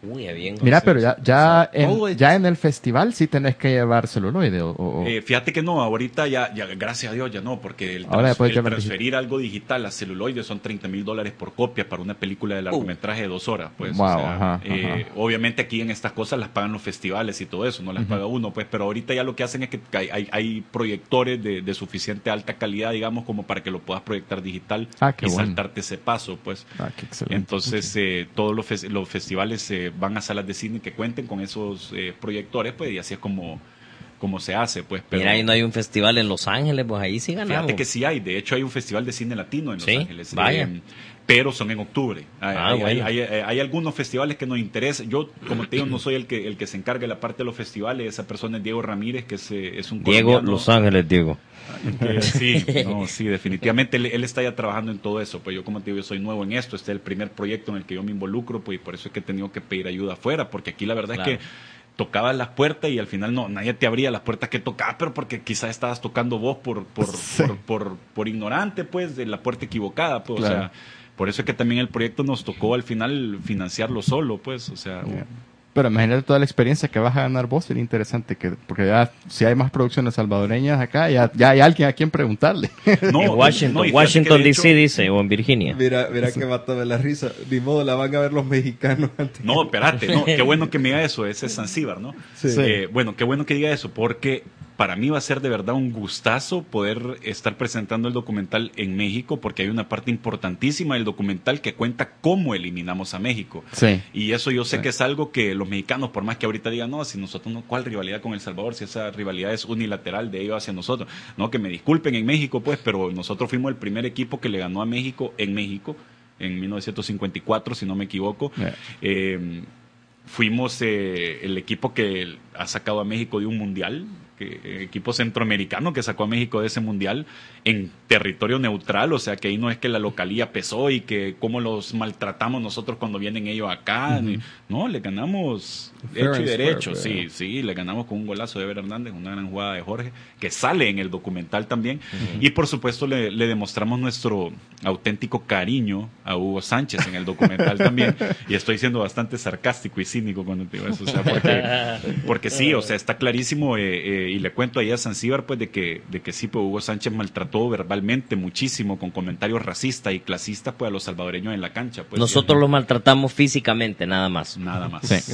Uy, ya bien. Mira, pero ya, ya, o sea, todo en, es- ya en el festival sí tenés que llevar celuloide. O, o- Eh, fíjate que no, ahorita ya, ya, gracias a Dios, ya no, porque el, Ahora trans- después el ya me transferir algo digital a celuloide son treinta mil dólares por copia para una película de largometraje de dos horas. Pues, Wow, o sea, ajá, eh, ajá. obviamente aquí en estas cosas las pagan los festivales y todo eso, no las paga uno, pues, pero ahorita ya lo que hacen es que hay, hay, hay proyectores de, de suficiente alta calidad, digamos, como para que lo puedas proyectar digital Ah, qué y bueno. saltarte ese paso, pues. Ah, qué excelente. Entonces, eh, todos los, fes- los festivales eh, van a salas de cine que cuenten con esos eh, proyectores, pues, y así es como, como se hace, pues. Pero Mira, ahí no hay un festival en Los Ángeles, pues ahí sí ganamos. fíjate que sí hay, de hecho hay un festival de cine latino en Los Sí, Ángeles. vaya. eh, pero son en octubre. Hay, Ah, hay- bueno. hay- hay- hay algunos festivales que nos interesan. Yo, como te digo, no soy el que el que se encarga de la parte de los festivales. Esa persona es Diego Ramírez, que es, eh, es un Diego, colombiano. Los Ángeles, Diego. Que sí, no, sí, definitivamente él, él está ya trabajando en todo eso. Pues yo, como te digo, yo soy nuevo en esto. Este es el primer proyecto en el que yo me involucro, pues y por eso es que he tenido que pedir ayuda afuera, porque aquí la verdad Claro. es que tocabas las puertas y al final no, nadie te abría las puertas que tocaba, pero porque quizás estabas tocando vos por, por, Sí. por, por, por ignorante, pues, de la puerta equivocada, pues, Claro. o sea, por eso es que también el proyecto nos tocó al final financiarlo solo, pues, o sea, Yeah. Pero imagínate toda la experiencia que vas a ganar vos, sería interesante, que porque ya si hay más producciones salvadoreñas acá, ya, ya hay alguien a quien preguntarle. no, en Washington, no, y fíjate Washington que de D C hecho- dice, o en Virginia. Mira, mira que matame la risa. Ni modo, la van a ver los mexicanos antes. No, espérate, no, qué bueno que me diga eso, ese es Zanzíbar, ¿no? Sí. Eh, bueno, qué bueno que diga eso, porque para mí va a ser de verdad un gustazo poder estar presentando el documental en México, porque hay una parte importantísima del documental que cuenta cómo eliminamos a México. Sí. Y eso yo sé Sí. que es algo que los mexicanos, por más que ahorita digan, no, si nosotros no, ¿cuál rivalidad con El Salvador? Si esa rivalidad es unilateral de ellos hacia nosotros. No, que me disculpen en México, pues, pero nosotros fuimos el primer equipo que le ganó a México en México, en mil novecientos cincuenta y cuatro, si no me equivoco. Yeah. Eh, fuimos eh, el equipo que ha sacado a México de un mundial, que, eh, equipo centroamericano que sacó a México de ese mundial en territorio neutral, o sea que ahí no es que la localía pesó y que cómo los maltratamos nosotros cuando vienen ellos acá, ni- no, le ganamos Fair hecho y and derecho, square, sí, yeah. sí, le ganamos con un golazo de Ever Hernández, una gran jugada de Jorge, que sale en el documental también, y por supuesto le, le demostramos nuestro auténtico cariño a Hugo Sánchez en el documental también, y estoy siendo bastante sarcástico y cínico cuando te digo eso, o sea, porque, porque sí, o sea, está clarísimo, eh, eh, y le cuento ahí a Zanzíbar, pues, de que, de que sí, pues, Hugo Sánchez maltrató verbalmente muchísimo, con comentarios racistas y clasistas, pues, a los salvadoreños en la cancha, pues. Nosotros los maltratamos físicamente, nada más. Nada más. Sí.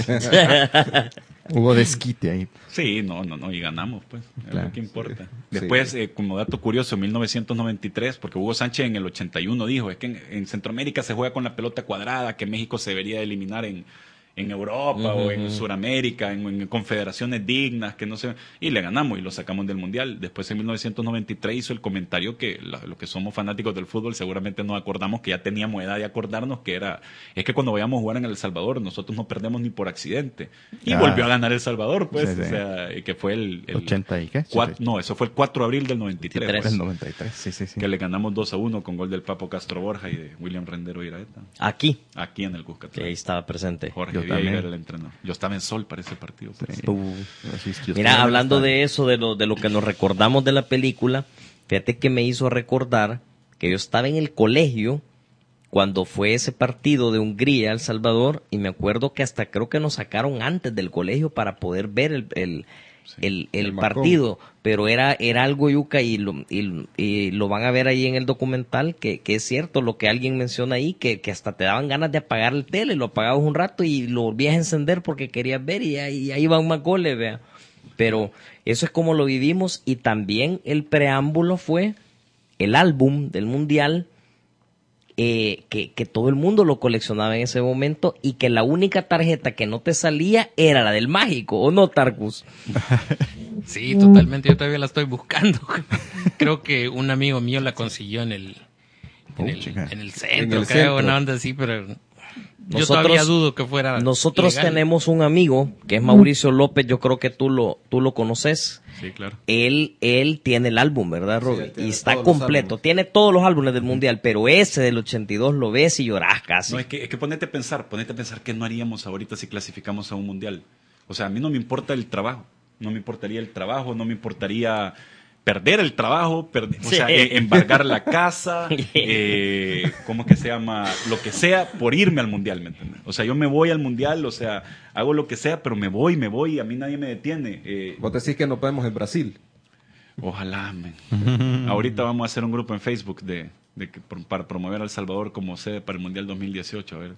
Hubo desquite ahí. Sí, no, no, no, y ganamos, pues, es Claro, lo que importa. sí. Después, Sí. eh, como dato curioso, en mil novecientos noventa y tres, porque Hugo Sánchez en el ochenta y uno dijo, es que en, en Centroamérica se juega con la pelota cuadrada, que México se debería eliminar en, en Europa Ujú, o en ujú. Sudamérica, en, en confederaciones dignas, que no sé, y le ganamos y lo sacamos del Mundial. Después en mil novecientos noventa y tres hizo el comentario que la- los que somos fanáticos del fútbol seguramente nos acordamos que ya teníamos edad de acordarnos que era, es que cuando vayamos a jugar en El Salvador nosotros no perdemos ni por accidente. Y Ah. volvió a ganar El Salvador, pues, Sí, sí. o sea, y que fue el... el ochenta y qué? cuat- no, eso fue el cuatro de abril del noventa y tres, noventa y tres. pues, El noventa y tres, sí, sí, sí. que le ganamos dos a uno con gol del Papo Castro Borja y de William Rendero Iraeta, Aquí, aquí en el que Cuscatlán. ahí estaba presente. Jorge Yo Vieira también. era el entrenador. Yo estaba en Sol para ese partido. pues. Sí. Uh. Así es, yo estoy en Mira, el hablando estadio. de eso, de lo, de lo que nos recordamos de la película, fíjate que me hizo recordar que yo estaba en el colegio cuando fue ese partido de Hungría El Salvador, y me acuerdo que hasta creo que nos sacaron antes del colegio para poder ver el, el, el, el el Macón. partido, pero era, era algo yuca, y lo, y, y lo van a ver ahí en el documental, que, que es cierto lo que alguien menciona ahí, que, que hasta te daban ganas de apagar el tele, lo apagabas un rato y lo volvías a encender porque querías ver, y ahí, y ahí van más goles, vea. Pero eso es como lo vivimos, y también el preámbulo fue el álbum del Mundial, eh, que, que todo el mundo lo coleccionaba en ese momento, y que la única tarjeta que no te salía era la del mágico, ¿o no, Tarkus? Sí, totalmente. Yo todavía la estoy buscando. Creo que un amigo mío la consiguió en el, en Oh, el, chica. en el centro, En el creo, centro. una onda así, pero yo Nosotros- todavía dudo que fuera Nosotros legal. tenemos un amigo, que es Mauricio López, yo creo que tú lo, tú lo conoces. Sí, claro. Él, él tiene el álbum, ¿verdad, Sí, Robbie? él tiene Y está todos los completo. álbumes. Tiene todos los álbumes del Mundial, pero ese del ochenta y dos lo ves y llorás casi. No, es que, es que ponete a pensar, ponete a pensar qué no haríamos ahorita si clasificamos a un mundial. O sea, a mí no me importa el trabajo, no me importaría el trabajo, no me importaría perder el trabajo, perder, Sí. o sea, eh, embargar la casa, eh, ¿cómo que se llama? Lo que sea por irme al mundial, ¿me entiendes? O sea, yo me voy al mundial, o sea, hago lo que sea, pero me voy, me voy y a mí nadie me detiene. Eh, Vos decís que no podemos en Brasil. Ojalá, men. Ahorita vamos a hacer un grupo en Facebook de, de que, por- para promover a El Salvador como sede para el Mundial dos mil dieciocho. A ver.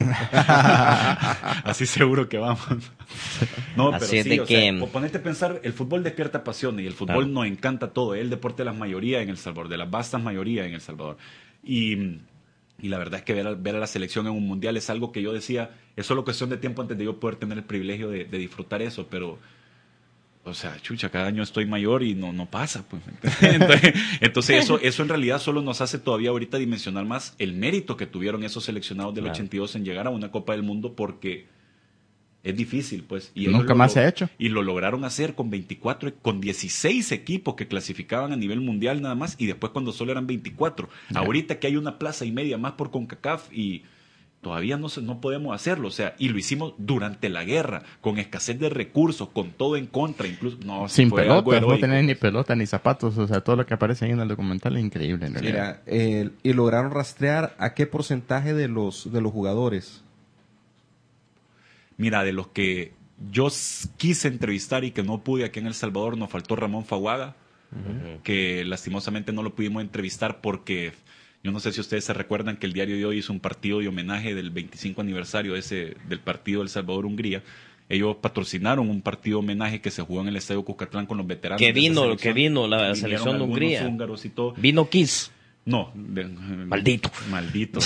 Así seguro que vamos. No, Así pero es sí, de o que- sea, po- ponete a pensar, el fútbol despierta pasiones y el fútbol Claro. nos encanta todo. Es el deporte de las mayorías en El Salvador, de las vastas mayorías en El Salvador. Y, y la verdad es que ver a, ver a la selección en un Mundial es algo que yo decía, es solo cuestión de tiempo antes de yo poder tener el privilegio de, de disfrutar eso, pero... O sea, chucha, cada año estoy mayor y no, no pasa, pues. Entonces, entonces eso, eso en realidad solo nos hace todavía ahorita dimensionar más el mérito que tuvieron esos seleccionados del Claro. ochenta y dos en llegar a una Copa del Mundo, porque es difícil, pues. Y Nunca ellos lo más log- se ha hecho. Y lo lograron hacer con veinticuatro, con dieciséis equipos que clasificaban a nivel mundial nada más, y después cuando solo eran veinticuatro. Ya. Ahorita que hay una plaza y media más por CONCACAF y todavía no, se, no podemos hacerlo, o sea, y lo hicimos durante la guerra, con escasez de recursos, con todo en contra, incluso, no, Sin fue algo pelotas, no heroico. tenés ni pelota ni zapatos, o sea, todo lo que aparece ahí en el documental es increíble, en realidad. Mira, eh, y lograron rastrear a qué porcentaje de los de los jugadores. Mira, de los que yo s- quise entrevistar y que no pude aquí en El Salvador, nos faltó Ramón Faguaga, que lastimosamente no lo pudimos entrevistar porque yo no sé si ustedes se recuerdan que el diario de hoy hizo un partido de homenaje del veinticinco aniversario ese del partido El Salvador-Hungría. Ellos patrocinaron un partido de homenaje que se jugó en el Estadio Cuscatlán con los veteranos. Que de esa vino, selección. que vino la Vinieron selección de algunos Hungría. húngaros y todo. Vino Kiss. No. de- Maldito. Maldito.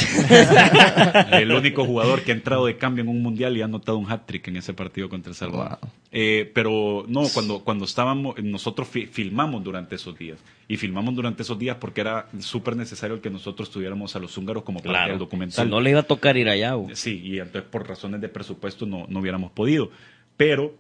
El único jugador que ha entrado de cambio en un mundial y ha anotado un hat-trick en ese partido contra El Salvador. Wow. Eh, pero no, cuando, cuando estábamos, nosotros fi- filmamos durante esos días. Y filmamos durante esos días porque era súper necesario que nosotros tuviéramos a los húngaros como parte del Claro. documental. Si no le iba a tocar ir allá. bo. Sí, y entonces por razones de presupuesto no, no hubiéramos podido. Pero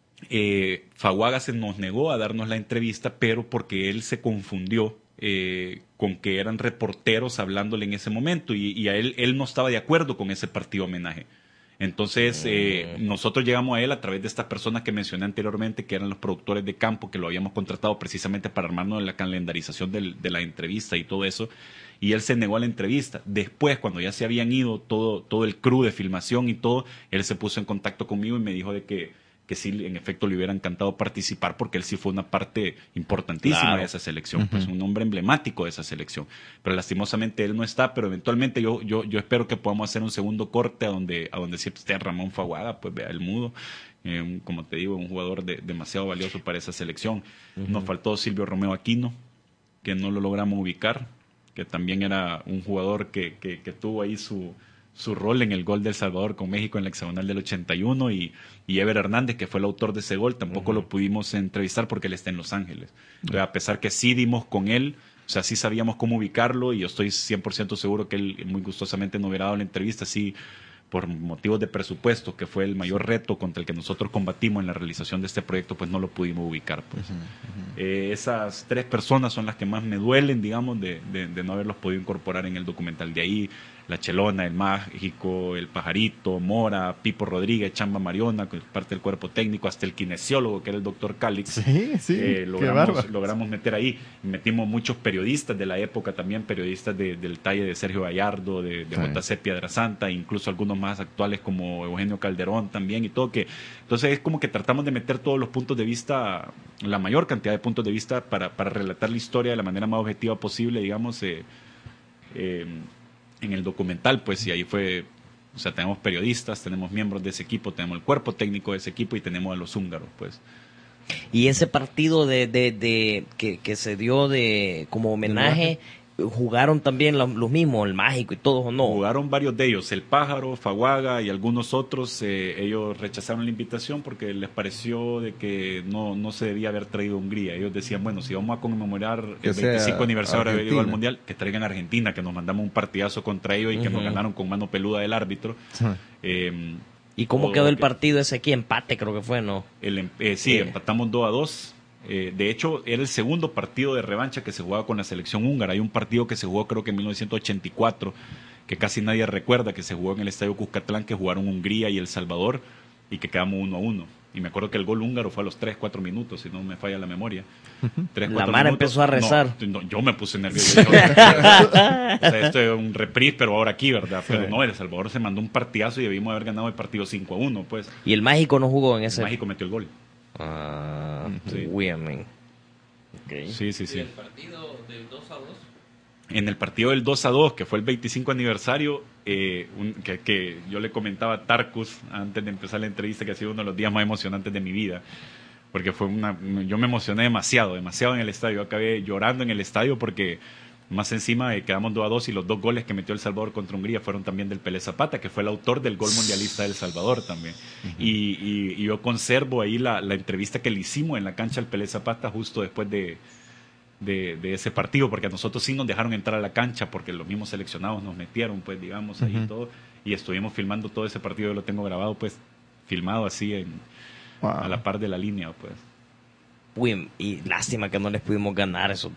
eh, Faguaga se nos negó a darnos la entrevista, pero porque él se confundió eh, con que eran reporteros hablándole en ese momento y, y a él, él no estaba de acuerdo con ese partido homenaje. Entonces, eh, nosotros llegamos a él a través de estas personas que mencioné anteriormente, que eran los productores de campo, que lo habíamos contratado precisamente para armarnos la calendarización del- de la entrevista y todo eso, y él se negó a la entrevista. Después, cuando ya se habían ido todo, todo el crew de filmación y todo, él se puso en contacto conmigo y me dijo de que, que sí, en efecto, le hubiera encantado participar porque él sí fue una parte importantísima Claro. de esa selección, pues un hombre emblemático de esa selección. Pero lastimosamente él no está, pero eventualmente yo, yo, yo espero que podamos hacer un segundo corte a donde, a donde sí esté Ramón Faguaga, pues vea el mudo. Eh, un- como te digo, un jugador de- demasiado valioso para esa selección. Nos faltó Silvio Romeo Aquino, que no lo logramos ubicar, que también era un jugador que, que, que tuvo ahí su, su rol en el gol de El Salvador con México en la hexagonal del ochenta y uno, y, y Ever Hernández, que fue el autor de ese gol, tampoco lo pudimos entrevistar porque él está en Los Ángeles. Entonces, a pesar que sí dimos con él, o sea, sí sabíamos cómo ubicarlo, y yo estoy cien por ciento seguro que él muy gustosamente no hubiera dado la entrevista, sí, por motivos de presupuesto, que fue el mayor reto contra el que nosotros combatimos en la realización de este proyecto, pues no lo pudimos ubicar. Pues. Eh, esas tres personas son las que más me duelen, digamos, de, de, de no haberlos podido incorporar en el documental. De ahí, La Chelona, El Mágico, El Pajarito, Mora, Pipo Rodríguez, Chamba Mariona, que es parte del cuerpo técnico, hasta el kinesiólogo, que era el doctor Calix. Sí, sí, Eh, qué logramos, bárbaro. logramos meter ahí. Metimos muchos periodistas de la época también, periodistas de- del talle de Sergio Gallardo, de, de Sí. J C Piedrasanta, incluso algunos más actuales como Eugenio Calderón también y todo. Que, entonces es como que tratamos de meter todos los puntos de vista, la mayor cantidad de puntos de vista para, para relatar la historia de la manera más objetiva posible, digamos, eh, eh, en el documental, pues, y ahí fue. O sea, tenemos periodistas, tenemos miembros de ese equipo, tenemos el cuerpo técnico de ese equipo y tenemos a los húngaros, pues. Y ese partido de, de, de que, que se dio de como homenaje, jugaron también los, los mismos, el Mágico y todos, ¿o no? Jugaron varios de ellos, El Pájaro, Faguaga y algunos otros. Eh, ellos rechazaron la invitación porque les pareció de que no, no se debía haber traído a Hungría. Ellos decían, bueno, si vamos a conmemorar Que el sea veinticinco aniversario de haber ido al Argentina. Mundial, que traigan a Argentina, que nos mandamos un partidazo contra ellos y que nos Ujú. ganaron con mano peluda del árbitro. Eh, ¿Y cómo o quedó el que- partido ese aquí? Empate creo que fue, ¿no? el em- eh, sí, Eh. empatamos dos a dos. Eh, de hecho, era el segundo partido de revancha que se jugaba con la selección húngara. Hay un partido que se jugó creo que en mil novecientos ochenta y cuatro, que casi nadie recuerda, que se jugó en el Estadio Cuscatlán, que jugaron Hungría y El Salvador y que quedamos uno a uno. Y me acuerdo que el gol húngaro fue a los tres, cuatro minutos, si no me falla la memoria. tres, La Mara empezó a rezar. No, no, yo me puse nervioso. Yo, o sea, esto es un reprise, pero ahora aquí, ¿verdad? Pero no, El Salvador se mandó un partidazo y debimos haber ganado el partido cinco a uno, pues. Y el México no jugó en ese. México metió el gol. Ah, Sí. Women. Okay. Sí, sí, sí. ¿Y el partido del dos a dos? En el partido del dos a dos, que fue el veinticinco aniversario, eh, un, que, que yo le comentaba a Tarkus antes de empezar la entrevista que ha sido uno de los días más emocionantes de mi vida, porque fue una, yo me emocioné demasiado, demasiado en el estadio. Yo acabé llorando en el estadio porque más encima eh, quedamos dos a dos y los dos goles que metió El Salvador contra Hungría fueron también del Pelé Zapata, que fue el autor del gol mundialista del Salvador también. Uh-huh. y, y, y yo conservo ahí la, la entrevista que le hicimos en la cancha al Pelé Zapata justo después de... De, de ese partido, porque a nosotros sí nos dejaron entrar a la cancha porque los mismos seleccionados nos metieron, pues digamos, ahí uh-huh. todo, y estuvimos filmando todo ese partido. Yo lo tengo grabado, pues, filmado así en, wow. a la par de la línea, pues. Uy, y lástima que no les pudimos ganar eso.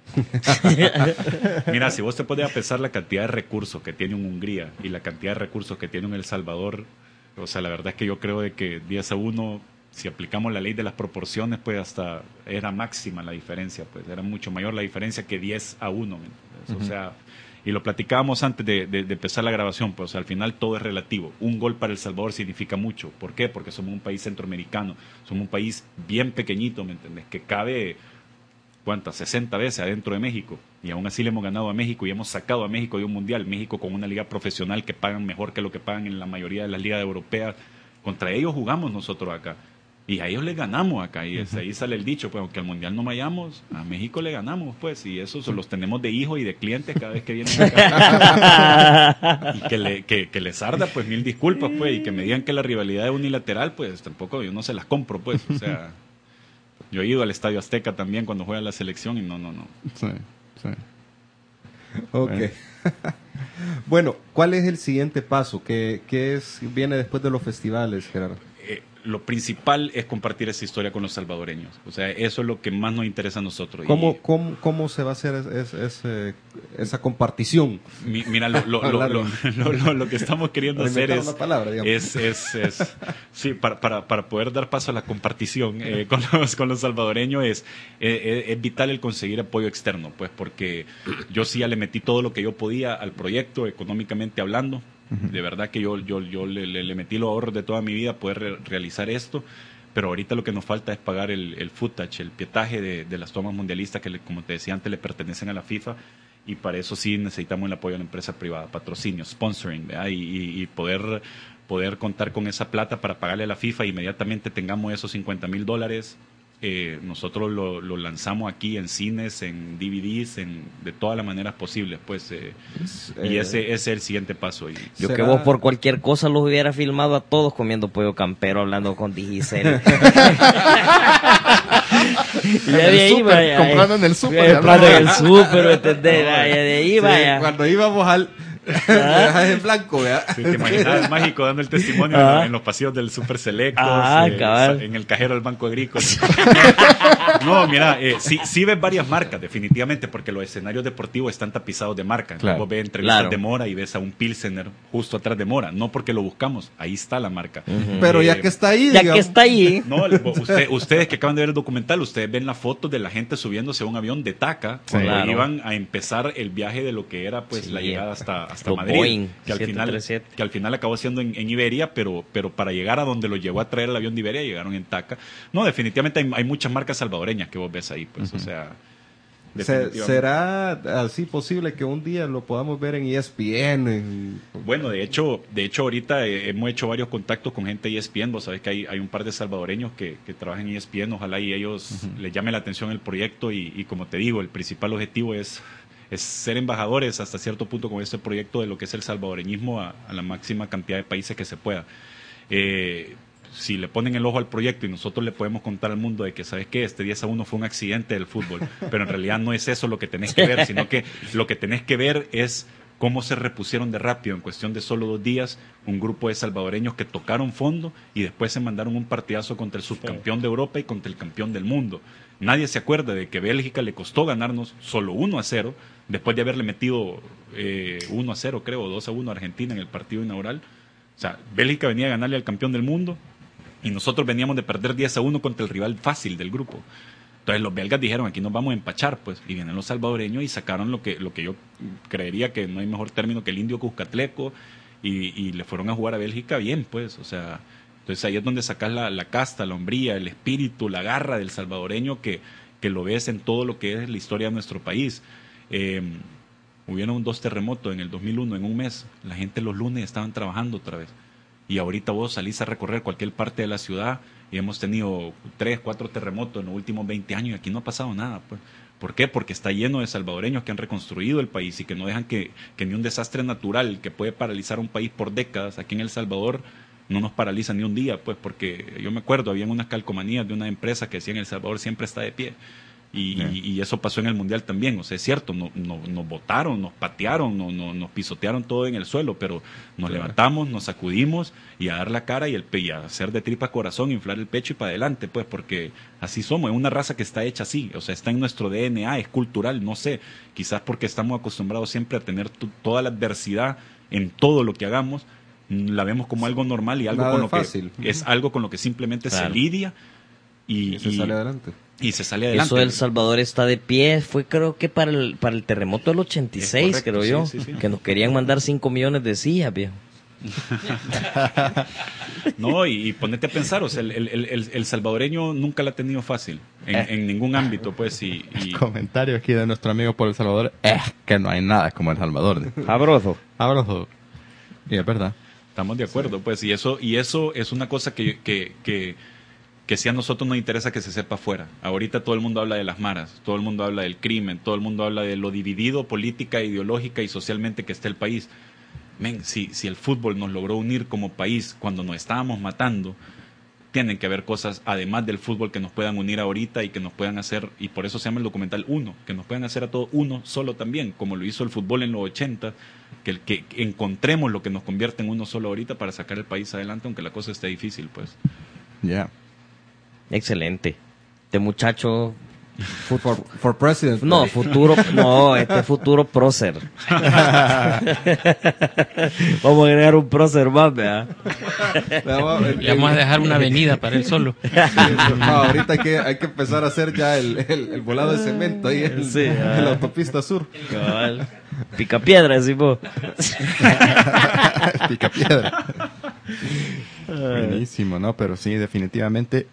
Mira, si vos te pones a pensar la cantidad de recursos que tiene un Hungría y la cantidad de recursos que tiene un El Salvador, o sea, la verdad es que yo creo de que diez a uno, si aplicamos la ley de las proporciones, pues hasta era máxima la diferencia, pues era mucho mayor la diferencia que diez a uno. Uh-huh. O sea, y lo platicábamos antes de, de, de empezar la grabación, pues o sea, al final todo es relativo. Un gol para El Salvador significa mucho. ¿Por qué? Porque somos un país centroamericano, somos un país bien pequeñito, ¿me entendés? Que cabe, ¿cuántas? sesenta veces adentro de México. Y aún así le hemos ganado a México y hemos sacado a México de un mundial. México con una liga profesional que pagan mejor que lo que pagan en la mayoría de las ligas europeas. Contra ellos jugamos nosotros acá. Y a ellos les ganamos acá, y uh-huh. ahí sale el dicho, pues aunque al Mundial no vayamos, a México le ganamos, pues, y eso los tenemos de hijos y de clientes cada vez que vienen acá. Y que, le, que, que les arda, pues, mil disculpas, pues, y que me digan que la rivalidad es unilateral, pues, tampoco, yo no se las compro, pues, o sea, yo he ido al Estadio Azteca también cuando juega la selección y no, no, no. Sí, sí. Ok. Bueno. Bueno, ¿cuál es el siguiente paso? ¿Qué, qué es, viene después de los festivales, Gerardo? Eh, lo principal es compartir esa historia con los salvadoreños. O sea, eso es lo que más nos interesa a nosotros. ¿Cómo, y, cómo, cómo se va a hacer es, es, es, esa compartición? Mi, mira, lo, lo, lo, lo, lo, lo, lo que estamos queriendo hacer es, palabra, es, es, es, sí, para, para, para poder dar paso a la compartición eh, con, los, con los salvadoreños es, es, es vital el conseguir apoyo externo, pues porque yo sí ya le metí todo lo que yo podía al proyecto, económicamente hablando. De verdad que yo, yo, yo le, le, le metí los ahorros de toda mi vida a poder re realizar esto, pero ahorita lo que nos falta es pagar el, el footage, el pietaje de, de las tomas mundialistas que, le, como te decía antes, le pertenecen a la FIFA, y para eso sí necesitamos el apoyo de la empresa privada, patrocinio, sponsoring, ¿verdad? Y, y, y poder, poder contar con esa plata para pagarle a la FIFA, inmediatamente tengamos esos cincuenta mil dólares. Eh, nosotros lo, lo lanzamos aquí en cines, en D V Ds, en, de todas las maneras posibles, pues, eh, eh, y ese, ese es el siguiente paso. Y yo ¿será? Que vos por cualquier cosa los hubiera filmado a todos comiendo pollo campero, hablando con Digicel. Y de ahí vaya, comprando en el súper, comprando en el súper, ¿entendés? Vaya, de ahí vaya. Sí, cuando íbamos al ¿Ah? En blanco, ¿verdad? Sí, te imaginas el mágico dando el testimonio ¿Ah? en, en los pasillos del Super Selectos, ah, eh, en el cajero del Banco Agrícola. No, mira, eh, sí, sí ves varias marcas, definitivamente, porque los escenarios deportivos están tapizados de marcas. Claro. Vos ves entrevistas claro. de Mora y ves a un Pilsener justo atrás de Mora, no porque lo buscamos, ahí está la marca. Uh-huh. Pero eh, ya que está ahí, ya digamos. que está ahí. No, usted, ustedes que acaban de ver el documental, ustedes ven la foto de la gente subiéndose a un avión de Taca sí, cuando claro. iban a empezar el viaje de lo que era pues sí. la llegada hasta hasta Lo Madrid, Boeing, que al final que al final acabó siendo en, en Iberia, pero pero para llegar a donde lo llevó a traer el avión de Iberia llegaron en Taca. No, definitivamente hay, hay muchas marcas salvadoreñas que vos ves ahí, pues, uh-huh. o sea, ¿será así posible que un día lo podamos ver en E S P N? En... Bueno, de hecho, de hecho ahorita eh, hemos hecho varios contactos con gente de E S P N. Vos sabés que hay, hay un par de salvadoreños que, que trabajan en E S P N. Ojalá y ellos uh-huh. les llame la atención el proyecto y, y como te digo, el principal objetivo es, es ser embajadores hasta cierto punto con este proyecto de lo que es el salvadoreñismo a, a la máxima cantidad de países que se pueda. Eh, si le ponen el ojo al proyecto y nosotros le podemos contar al mundo de que, ¿sabes qué? Este diez a uno fue un accidente del fútbol, pero en realidad no es eso lo que tenés que ver, sino que lo que tenés que ver es cómo se repusieron de rápido en cuestión de solo dos días un grupo de salvadoreños que tocaron fondo y después se mandaron un partidazo contra el subcampeón de Europa y contra el campeón del mundo. Nadie se acuerda de que Bélgica le costó ganarnos solo uno a cero, después de haberle metido eh, uno a cero, creo, o dos a uno a Argentina en el partido inaugural. O sea, Bélgica venía a ganarle al campeón del mundo Y nosotros veníamos de perder diez a uno contra el rival fácil del grupo. Entonces los belgas dijeron, aquí nos vamos a empachar, pues, y vienen los salvadoreños y sacaron lo que, lo que yo creería que no hay mejor término que el indio cuscatleco, y, y le fueron a jugar a Bélgica bien, pues, o sea, entonces ahí es donde sacas la, la casta, la hombría, el espíritu, la garra del salvadoreño que, que lo ves en todo lo que es la historia de nuestro país. Eh, hubieron dos terremotos en el dos mil uno, en un mes, la gente los lunes estaban trabajando otra vez, y ahorita vos salís a recorrer cualquier parte de la ciudad y hemos tenido tres, cuatro terremotos en los últimos veinte años y aquí no ha pasado nada, pues. ¿Por qué? Porque está lleno de salvadoreños que han reconstruido el país y que no dejan que, que ni un desastre natural que puede paralizar un país por décadas aquí en El Salvador no nos paraliza ni un día, pues, porque yo me acuerdo, había unas calcomanías de una empresa que decían El Salvador siempre está de pie. Y, yeah. y, y eso pasó en el Mundial también, o sea, es cierto, no, no, nos botaron, nos patearon, no, no, nos pisotearon todo en el suelo, pero nos claro. levantamos, nos sacudimos y a dar la cara y, el, y a hacer de tripa corazón, inflar el pecho y para adelante, pues, porque así somos, es una raza que está hecha así, o sea, está en nuestro D N A, es cultural, no sé, quizás porque estamos acostumbrados siempre a tener t- toda la adversidad en todo lo que hagamos, la vemos como algo normal y algo Nada con lo fácil. que es algo con lo que simplemente claro. se lidia y, y se y, sale adelante. Y se sale adelante. Eso de El Salvador está de pie fue creo que para el, para el terremoto del ochenta y seis, creo sí, yo, sí, sí. que nos querían mandar cinco millones de sillas, viejo. No, y, y ponete a pensar, o sea, el, el, el, el salvadoreño nunca la ha tenido fácil, en, eh. en ningún ámbito, pues. Y, y... El comentario aquí de nuestro amigo por El Salvador es que no hay nada como El Salvador. Sabroso. Sabroso. Y es verdad. Estamos de acuerdo, sí. pues, y eso, y eso es una cosa que, que, que, que sí a nosotros nos interesa que se sepa afuera. Ahorita todo el mundo habla de las maras, todo el mundo habla del crimen, todo el mundo habla de lo dividido política, ideológica y socialmente que está el país. Men, si, si el fútbol nos logró unir como país cuando nos estábamos matando, tienen que haber cosas, además del fútbol, que nos puedan unir ahorita y que nos puedan hacer, y por eso se llama el documental Uno, que nos puedan hacer a todos uno solo también, como lo hizo el fútbol en los ochenta, que, que, que encontremos lo que nos convierte en uno solo ahorita para sacar el país adelante, aunque la cosa esté difícil, pues. Ya. Yeah. Excelente. Este muchacho... For, for president. No, futuro, no, este futuro prócer. Vamos a agregar un prócer más, ¿verdad? Le vamos a dejar una avenida para él solo. Sí, no, ahorita hay que, hay que empezar a hacer ya el, el, el volado de cemento ahí en, sí, ah. en la autopista sur. Cabal. Pica piedra, decimos. Pica piedra. Buenísimo, ¿no? Pero sí, definitivamente.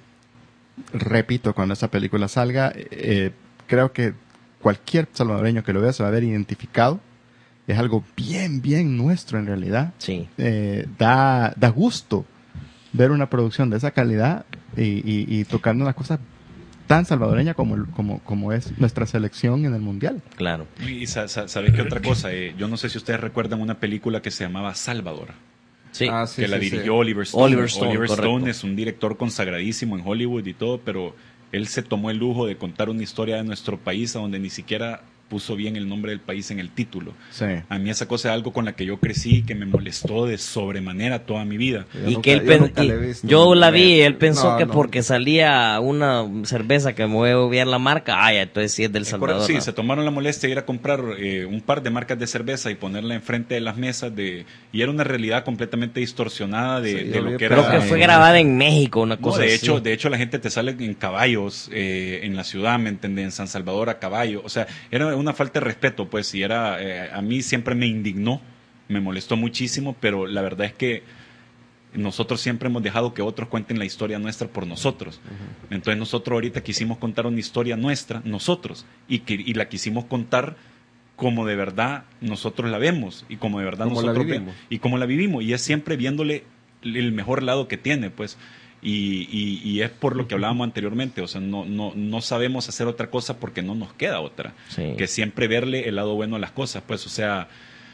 Repito, cuando esa película salga, eh, creo que cualquier salvadoreño que lo vea se va a ver identificado. Es algo bien, bien nuestro en realidad. Sí. Eh, da, da gusto ver una producción de esa calidad y, y, y tocando una cosa tan salvadoreña como, como, como es nuestra selección en el Mundial. Claro. Y ¿sabes qué otra cosa? Eh, yo no sé si ustedes recuerdan una película que se llamaba Salvador. Sí. Ah, sí, que sí, la dirigió sí. Oliver Stone. Oliver Stone, Oliver Stone correcto. es un director consagradísimo en Hollywood y todo, pero él se tomó el lujo de contar una historia de nuestro país a donde ni siquiera puso bien el nombre del país en el título. Sí. A mí esa cosa es algo con la que yo crecí, que me molestó de sobremanera toda mi vida. Yo y nunca, que él yo, pen- y visto, yo la vi, él pensó no, que no. porque salía una cerveza que mueve bien la marca, ah, ya, entonces sí es del Salvador. Sí, ¿no? se tomaron la molestia de ir a comprar eh, un par de marcas de cerveza y ponerla enfrente de las mesas de y era una realidad completamente distorsionada de, sí, de lo que creo era. Creo que fue grabada en México, una cosa no, de así. hecho, de hecho la gente te sale en caballos eh, en la ciudad, ¿me entiendes? En San Salvador a caballo, o sea, era una falta de respeto. Pues y era, eh, a mí siempre me indignó, me molestó muchísimo, pero la verdad es que nosotros siempre hemos dejado que otros cuenten la historia nuestra por nosotros. Uh-huh. Entonces nosotros ahorita quisimos contar una historia nuestra, nosotros, y, que, y la quisimos contar como de verdad nosotros la vemos, y como de verdad como nosotros la vivimos. y como la vivimos, y es siempre viéndole el mejor lado que tiene, pues. Y, y, y es por lo que hablábamos anteriormente, o sea, no, no, no sabemos hacer otra cosa porque no nos queda otra, sí. que siempre verle el lado bueno a las cosas, pues, o sea,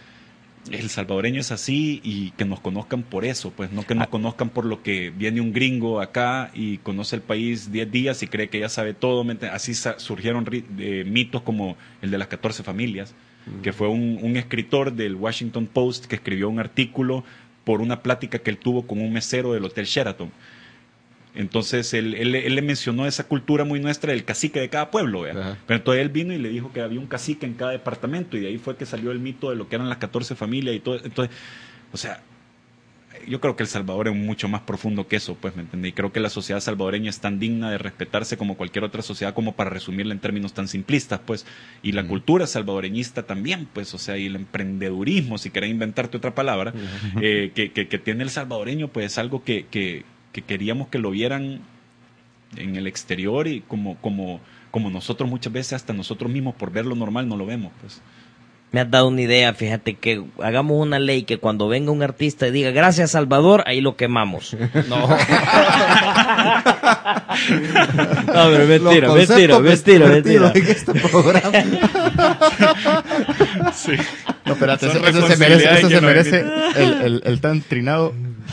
el salvadoreño es así y que nos conozcan por eso, pues, no que nos conozcan por lo que viene un gringo acá y conoce el país diez días y cree que ya sabe todo, así surgieron eh, mitos como el de las catorce familias, uh-huh. que fue un, un escritor del Washington Post que escribió un artículo por una plática que él tuvo con un mesero del Hotel Sheraton. Entonces él, él, él le mencionó esa cultura muy nuestra del cacique de cada pueblo, ¿vea? Pero entonces él vino y le dijo que había un cacique en cada departamento y de ahí fue que salió el mito de lo que eran las catorce familias y todo. Entonces, o sea, yo creo que El Salvador es mucho más profundo que eso, pues, ¿me entendés? Y creo que la sociedad salvadoreña es tan digna de respetarse como cualquier otra sociedad, como para resumirla en términos tan simplistas, pues. Y la uh-huh. cultura salvadoreñista también, pues, o sea, y el emprendedurismo, si querés inventarte otra palabra, uh-huh. eh, que, que, que tiene el salvadoreño, pues, es algo que, que, que queríamos que lo vieran en el exterior y como, como, como nosotros muchas veces, hasta nosotros mismos, por verlo normal, no lo vemos, pues. Me has dado una idea, fíjate que hagamos una ley que cuando venga un artista y diga gracias Salvador, ahí lo quemamos. No. No, pero mentira, mentira, mentira, mentira. En este programa. Sí. No, espérate, eso, eso se merece, eso se merece el, el, el tan trinado.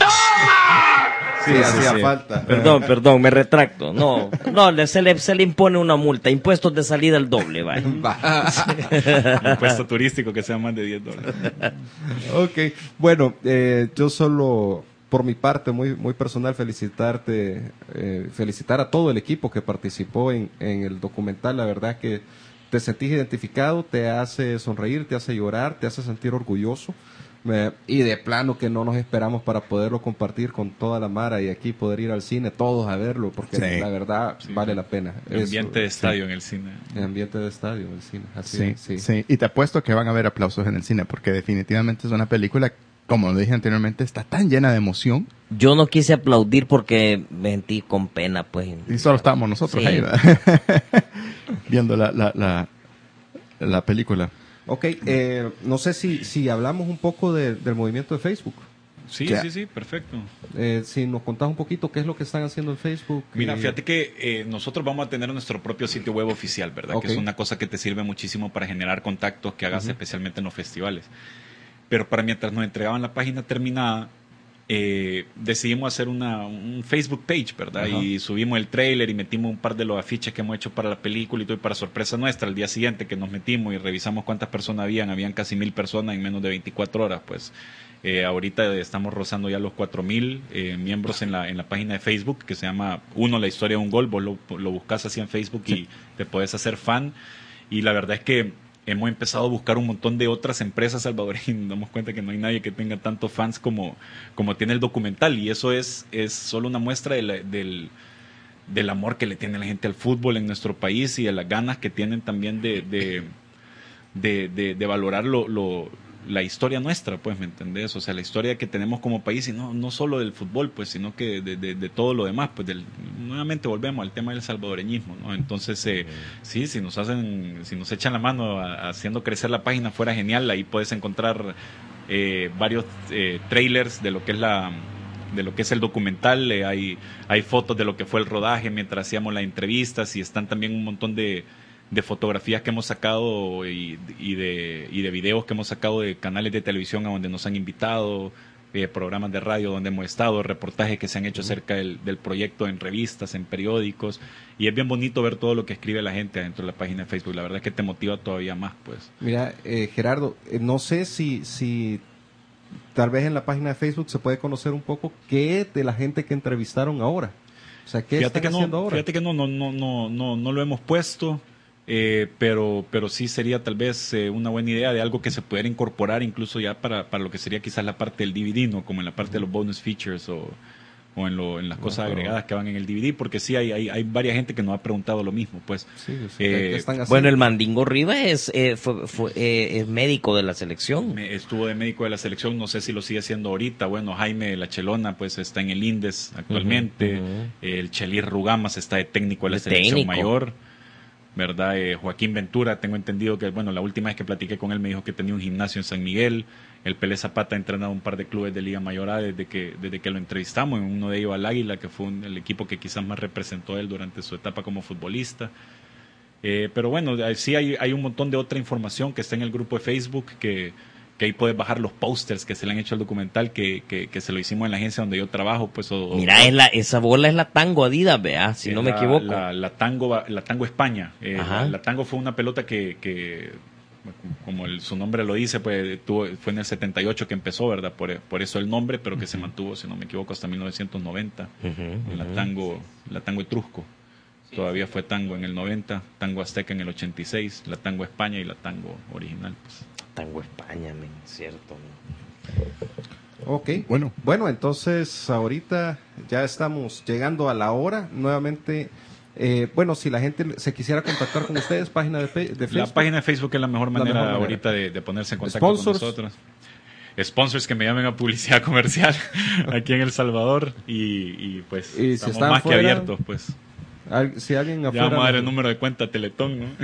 Sí, sí, hacía sí. falta. Perdón, perdón, me retracto. No, no, le, se, le, se le impone una multa. Impuestos de salida el doble, vaya. Va. Impuesto turístico que sea más de diez dólares. Ok, bueno, eh, yo solo, por mi parte, muy, muy personal, felicitarte, eh, felicitar a todo el equipo que participó en, en el documental. La verdad que te sentís identificado, te hace sonreír, te hace llorar, te hace sentir orgulloso. Eh, y de plano que no nos esperamos para poderlo compartir con toda la mara y aquí poder ir al cine todos a verlo, porque sí. la verdad sí, vale la pena. El ambiente de estadio sí. en el cine. El ambiente de estadio en el cine. Así sí, es, sí. sí, y te apuesto que van a haber aplausos en el cine, porque definitivamente es una película, como lo dije anteriormente, está tan llena de emoción. Yo no quise aplaudir porque me sentí con pena, pues. Y solo estábamos nosotros sí. ahí, viendo la, la, la, la película. Ok, eh, no sé si, si hablamos un poco de, del movimiento de Facebook. Sí, ¿Qué? sí, sí, perfecto. Eh, si nos contás un poquito qué es lo que están haciendo en Facebook. Mira, eh... fíjate que eh, nosotros vamos a tener nuestro propio sitio web oficial, ¿verdad? Okay. Que es una cosa que te sirve muchísimo para generar contactos que hagas uh-huh. especialmente en los festivales. Pero para mientras nos entregaban la página terminada, eh, decidimos hacer una, un Facebook page, ¿verdad? Uh-huh. Y subimos el trailer y metimos un par de los afiches que hemos hecho para la película y todo, y para sorpresa nuestra, al día siguiente que nos metimos y revisamos cuántas personas habían, habían casi mil personas en menos de veinticuatro horas, pues eh, ahorita estamos rozando ya los cuatro mil eh, miembros en la, en la página de Facebook, que se llama Uno, la historia de un gol. Vos lo, lo buscas así en Facebook sí. y te puedes hacer fan, y la verdad es que hemos empezado a buscar un montón de otras empresas salvadoreñas y nos damos cuenta que no hay nadie que tenga tantos fans como, como tiene el documental, y eso es, es solo una muestra de la, del, del amor que le tiene la gente al fútbol en nuestro país y de las ganas que tienen también de, de, de, de, de valorar lo, lo, la historia nuestra, pues, ¿me entendés? O sea, la historia que tenemos como país, y no, no solo del fútbol, pues, sino que de, de, de todo lo demás, pues, del, nuevamente volvemos al tema del salvadoreñismo, ¿no? Entonces, eh, sí, si nos hacen, si nos echan la mano a, haciendo crecer la página, fuera genial. Ahí puedes encontrar eh, varios eh, trailers de lo que es la de lo que es el documental, eh, hay, hay fotos de lo que fue el rodaje mientras hacíamos las entrevistas, y están también un montón de de fotografías que hemos sacado y, y, de, y de videos que hemos sacado de canales de televisión a donde nos han invitado, eh, programas de radio donde hemos estado, reportajes que se han hecho acerca del, del proyecto en revistas, en periódicos, y es bien bonito ver todo lo que escribe la gente dentro de la página de Facebook. La verdad es que te motiva todavía más, pues. Mira, eh, Gerardo, eh, no sé si, si tal vez en la página de Facebook se puede conocer un poco qué de la gente que entrevistaron ahora. O sea, ¿qué fíjate están que haciendo no, ahora? Fíjate que no, no, no, no, no, no lo hemos puesto. Eh, pero pero sí sería tal vez eh, una buena idea de algo que se pudiera incorporar incluso ya para, para lo que sería quizás la parte del D V D, ¿no? Como en la parte de los bonus features o, o en, lo, en las cosas uh-huh. agregadas que van en el D V D, porque sí hay, hay, hay varias gente que nos ha preguntado lo mismo, pues. Sí, eh, ¿qué están haciendo? Bueno, el Mandingo Rivas es, eh, fue, fue, eh, es médico de la selección. Me, estuvo de médico de la selección, no sé si lo sigue haciendo ahorita. Bueno, Jaime de la Chelona pues está en el INDES actualmente. Uh-huh, uh-huh. El Chelir Rugamas está de técnico de la de selección técnico. mayor, ¿verdad? Eh, Joaquín Ventura, tengo entendido que, bueno, la última vez que platiqué con él me dijo que tenía un gimnasio en San Miguel. El Pelé Zapata ha entrenado un par de clubes de Liga Mayor A desde que, desde que lo entrevistamos, en uno de ellos al Águila, que fue un, el equipo que quizás más representó a él durante su etapa como futbolista. Eh, pero bueno, sí hay, hay un montón de otra información que está en el grupo de Facebook, que, que ahí puedes bajar los posters que se le han hecho al documental, que, que, que se lo hicimos en la agencia donde yo trabajo, pues. O, Mira, o, es la, esa bola es la Tango Adidas, vea, si no me la, equivoco. La, la Tango, la Tango España. Eh, la, la Tango fue una pelota que, que como el, su nombre lo dice, pues tuvo, fue en el setenta y ocho que empezó, ¿verdad? Por, por eso el nombre, pero que uh-huh. se mantuvo, si no me equivoco, hasta mil novecientos noventa. Uh-huh, uh-huh. La Tango, la Tango Etrusco. Sí. Todavía fue Tango en el noventa, Tango Azteca en el ochenta y seis, la Tango España y la Tango original, pues. Tango España, men, cierto. Man. Ok. Bueno. Bueno, entonces ahorita ya estamos llegando a la hora. Nuevamente, eh, bueno, si la gente se quisiera contactar con ustedes, página de, fe- de Facebook. La página de Facebook es la mejor La manera, mejor manera. ahorita de, de ponerse en contacto Sponsors. con nosotros. Sponsors que me llamen a publicidad comercial aquí en El Salvador y, y pues Y si estamos están más fuera, que abiertos, pues. Al- si alguien Ya afuera... vamos a dar el número de cuenta Teletón, ¿no?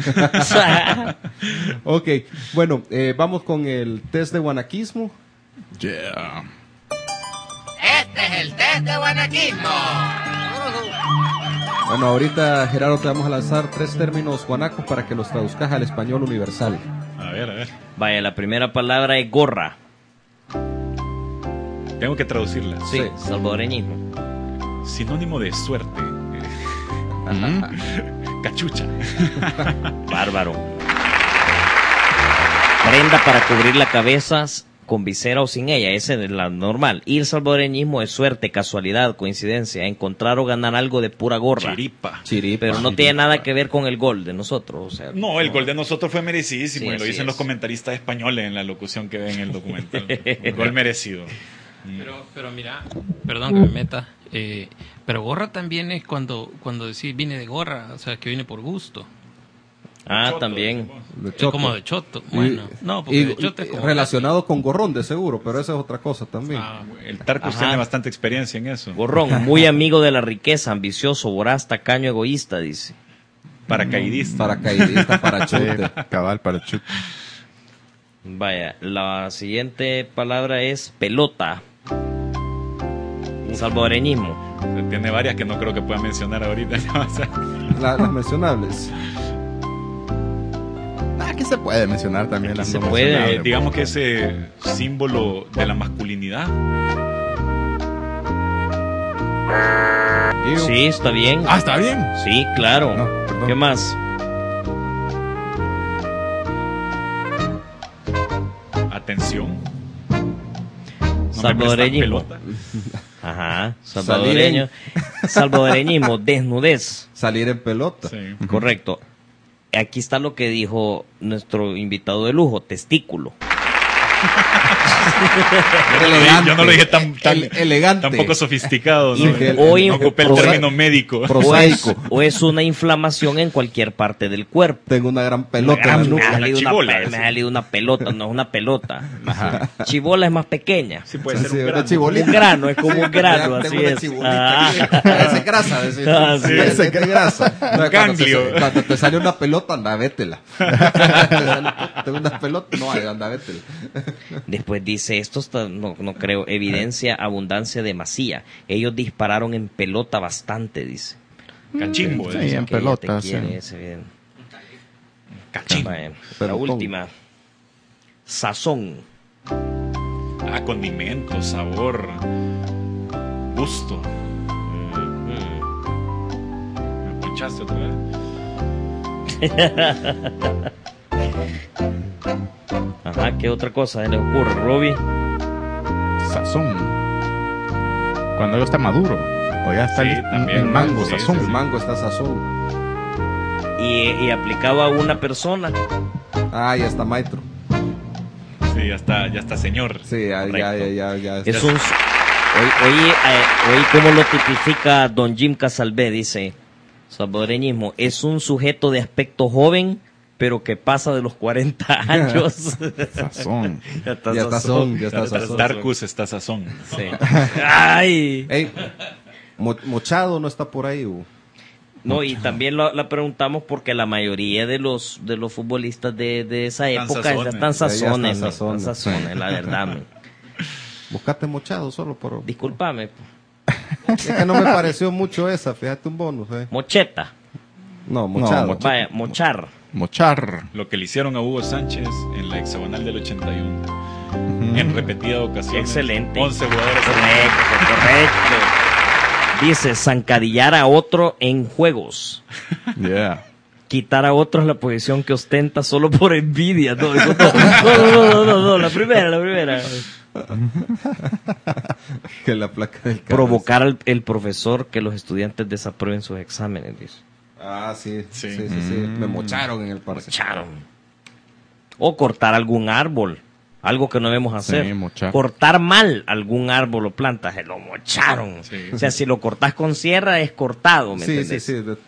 Ok, bueno, eh, vamos con el test de guanaquismo. Yeah. Este es el test de guanaquismo. Bueno, ahorita, Gerardo, te vamos a lanzar tres términos guanacos para que los traduzcas al español universal. A ver, a ver. Vaya, la primera palabra es gorra. Tengo que traducirla. Sí, Sí. salvadoreñismo. Sinónimo de suerte. Cachucha. Bárbaro. Prenda para cubrir la cabeza con visera o sin ella, esa es la normal. Y el salvadoreñismo es suerte, casualidad, coincidencia, encontrar o ganar algo de pura gorra. Chiripa. Chiripa. Pero no tiene nada que ver con el gol de nosotros. O sea, No, el gol de nosotros fue merecidísimo Sí, y lo así dicen es. los comentaristas españoles en la locución que ven en el documental. Un gol merecido. Pero, pero mira, perdón que me meta, eh, pero gorra también es cuando, cuando decís vine de gorra, o sea, que viene por gusto. Ah, Choto, también. De Es choto. como de choto. Y- Bueno, no, porque y- de choto es y como... relacionado con gorrón, de seguro, pero esa es otra cosa también. Ah, El Tarcus Ajá. tiene bastante experiencia en eso. Gorrón, muy amigo de la riqueza, ambicioso, voraz, tacaño, egoísta, dice. Paracaidista. Paracaidista, parachute. Sí, cabal para chute. Vaya, la siguiente palabra es pelota. Salvadoreñismo. Tiene varias que no creo que pueda mencionar ahorita. O sea, La- las mencionables. Ah, que se puede mencionar también. Aquí las se no puede, mencionables. eh, digamos que ese símbolo de la masculinidad. Guido. Sí, está bien. Ah, está bien. Sí, claro. No, perdón. ¿Qué más? Atención. No me Salvadoreñismo. prestan pelota. Ajá, salvadoreño. Salvadoreñismo, desnudez. Salir en pelota. Sí. Correcto. Aquí está lo que dijo nuestro invitado de lujo, testículo. Yo no lo dije, yo no lo dije tan, tan, El- elegante. tan poco sofisticado. Y ¿no? el- hoy- no ocupé el o sea, término médico. O es, prosaico. o es una inflamación en cualquier parte del cuerpo. Tengo una gran pelota Gran- en la me, ha nuca. salido una, chibola, pe- ese. me ha salido una pelota, no es una pelota. Chibola es más pequeña. Sí, puede Sí, ser sí, un una grano. chibolita. Un grano, es como un grano, Tengo así una es. chibolita. Ah. Parece grasa, decís. Ah, sí. Parece que es grasa. No, cuando te- ganglio. Cuando te sale una pelota, anda, vétela. Tengo una pelota, no, anda, vétela. Después dice, esto está, no, no creo, evidencia abundancia de masía. Ellos dispararon en pelota bastante, dice. Cachimbo. Sí, dice. en Que ella pelota, te sí. quiere, ese bien. Cachimbo. Vaya, la Pelotón. última. Sazón. Ah, condimento, sabor, gusto. Mm. Me ponchaste otra vez. Ajá, ¿qué otra cosa se le ocurre, Robbie? Sazón. Cuando algo está maduro. O ya está Sí, el, también. el mango, Sí, sazón. sí, El mango está sazón. Y, y aplicado a una persona. Ah, ya está maestro. Sí, ya está, ya está señor. Sí, ya, ya, ya, ya, ya. Es un... Hoy, hoy, eh, hoy como lo tipifica don Jim Casalvé, dice, salvadoreñismo, es un sujeto de aspecto joven, pero que pasa de los cuarenta años. Sazón. Ya está Ya está sazón. son, ya está sazón. Darkus está sazón. Sí. Ay. Ey, Mo- Mochado no está por ahí, Hugo. No, y también lo- la preguntamos porque la mayoría de los de los futbolistas de, de esa Están época sazones. ya están Ya están sazones, men, sazones. están sazones, la verdad. men. Buscate Mochado solo por... Discúlpame. Es que no me pareció mucho esa, fíjate un bonus, eh. Mocheta. No, Mochado. Mochado. Vaya, mochar. Mochar. Lo que le hicieron a Hugo Sánchez en la hexagonal del ochenta y uno. En repetidas ocasiones. Excelente. once jugadores. Correcto, correcto. Dice, zancadillar a otro en juegos. Yeah. Quitar a otros la posición que ostenta solo por envidia. No, digo, no, no, no, no, no, no, la primera, la primera. Que la placa del carro. Provocar al el profesor que los estudiantes desaprueben sus exámenes, dice. Ah, sí, sí, Sí. sí, sí. Mm. Me mocharon en el parque. Mocharon. O cortar algún árbol. Algo que no debemos hacer. Sí, mochar. Cortar mal algún árbol o planta, se lo mocharon. Sí. O sea, si lo cortas con sierra es cortado, ¿me Sí, sí, entendés? sí. de-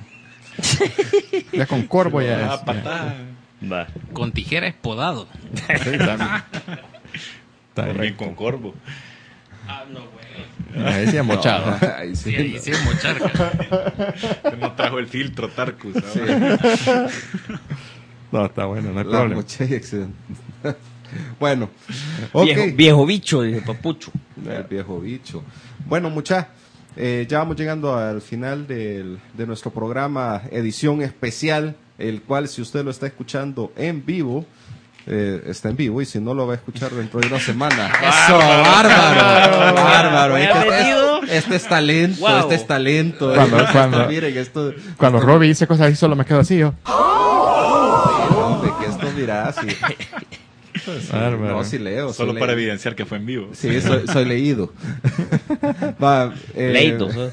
Ya con corvo ya es. Ah, patada. Va. Con tijera es podado. ya. Sí, también. También con corvo. Ah, no, güey. Ahí sí es mochado. Ay, sí, Sí, ahí sí es mocharca. No trajo el filtro, Tarkus. ¿sabes? No, está bueno, no hay La problema. moché y accidente. Bueno, ok. Viejo, viejo bicho, dice Papucho. El viejo bicho. Bueno, mucha, eh, ya vamos llegando al final del- de nuestro programa, edición especial, el cual si usted lo está escuchando en vivo, eh, está en vivo, y si no lo va a escuchar dentro de una semana. ¡Eso, bárbaro! ¡Bárbaro! Es que ¿Me ha metido? este, este es talento, Wow. este es talento. Cuando- Esto- cuando- miren, esto... Cuando Robbie dice cosas así, solo me quedo así yo. Hombre, que esto, mira, sí. Bárbaro. No, sí leo. Solo soy para leído. evidenciar que fue en vivo. Sí, soy, soy leído. Va, eh, Leito, ¿sí?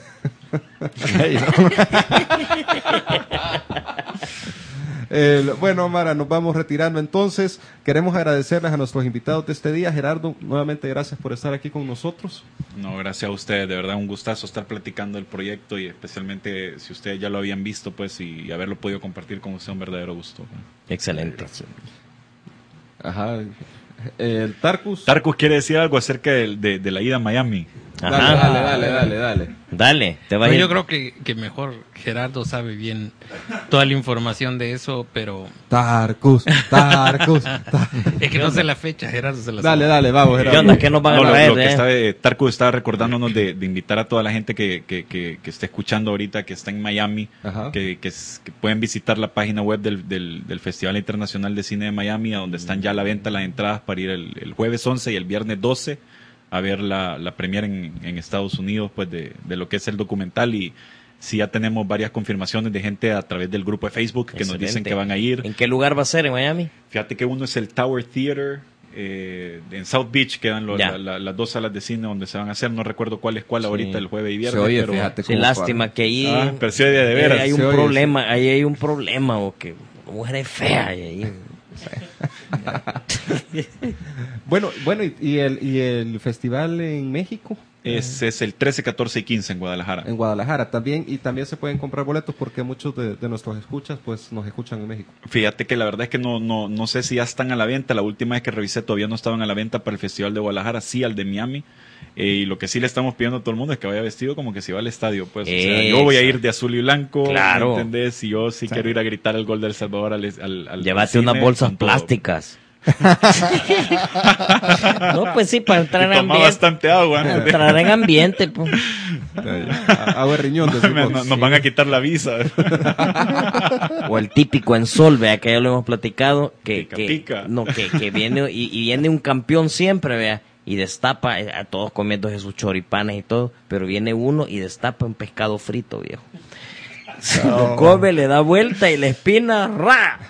el- bueno, Mara, nos vamos retirando entonces. Queremos agradecerles a nuestros invitados de este día. Gerardo, nuevamente gracias por estar aquí con nosotros. No, gracias a ustedes, de verdad un gustazo estar platicando del proyecto y especialmente si ustedes ya lo habían visto, pues, y haberlo podido compartir con usted, un verdadero gusto. Excelente. Ajá. El Tarkus. Tarkus quiere decir algo acerca de, de- de la ida a Miami. Dale, Ajá. dale, dale, dale, dale. Dale, te va a Pues ir. yo creo que, que mejor Gerardo sabe bien toda la información de eso, pero Tarkus, Tarkus. Tar- es que no sé la fecha, Gerardo se la Dale, sabe. dale, vamos, ¿Qué Gerardo. onda? ¿Qué nos van No, a lo, ver? lo que eh? está, eh, Tarkus estaba recordándonos de, de invitar a toda la gente que, que, que, que está escuchando ahorita, que está en Miami, Ajá. que, que, es- que pueden visitar la página web del, del, del Festival Internacional de Cine de Miami, a donde están ya a la venta las entradas para ir el, el jueves once y el viernes doce a ver la, la premiere en, en Estados Unidos, pues de, de lo que es el documental. Y sí, ya tenemos varias confirmaciones de gente a través del grupo de Facebook que nos dicen Excelente. que van a ir. ¿En qué lugar va a ser? ¿En Miami? Fíjate que uno es el Tower Theater, eh, en South Beach quedan lo- Ya. la- la- las dos salas de cine donde se van a hacer. No recuerdo cuál es cuál Sí. ahorita, el jueves y Se viernes. oye, pero, fíjate Sí, cómo lástima para. que ahí Ah, pero sí, de, de eh, veras. hay se un oye, problema, ahí hay un problema o que la mujer es fea y ahí. Bueno, bueno, y, y el, y el festival en México, Ese es el trece, catorce y quince en Guadalajara. en Guadalajara también, y también se pueden comprar boletos porque muchos de, de nuestros escuchas pues nos escuchan en México. Fíjate que la verdad es que no, no, no sé si ya están a la venta. La última vez que revisé todavía no estaban a la venta para el Festival de Guadalajara, sí al de Miami. Eh, y lo que sí le estamos pidiendo a todo el mundo es que vaya vestido como que si va al estadio. Pues, o sea, yo voy a ir de azul y blanco, Claro. ¿me entendés? Y yo sí, quiero ir a gritar el gol del Salvador al, al, al Llévate al unas cine bolsas con todo. plásticas. No, pues sí, para entrar Y en toma ambiente. bastante agua. ¿no? Entrar en ambiente, pues. Agua de riñón, decimos. nos, nos van a quitar la visa. O el típico en sol, vea que ya lo hemos platicado, que, Pica, que, pica. No, que, que viene y, y viene un campeón siempre, vea, y destapa eh, a todos comiendo sus choripanes y todo, pero viene uno y destapa un pescado frito, viejo. Se lo come, le da vuelta y la espina, ¡ra!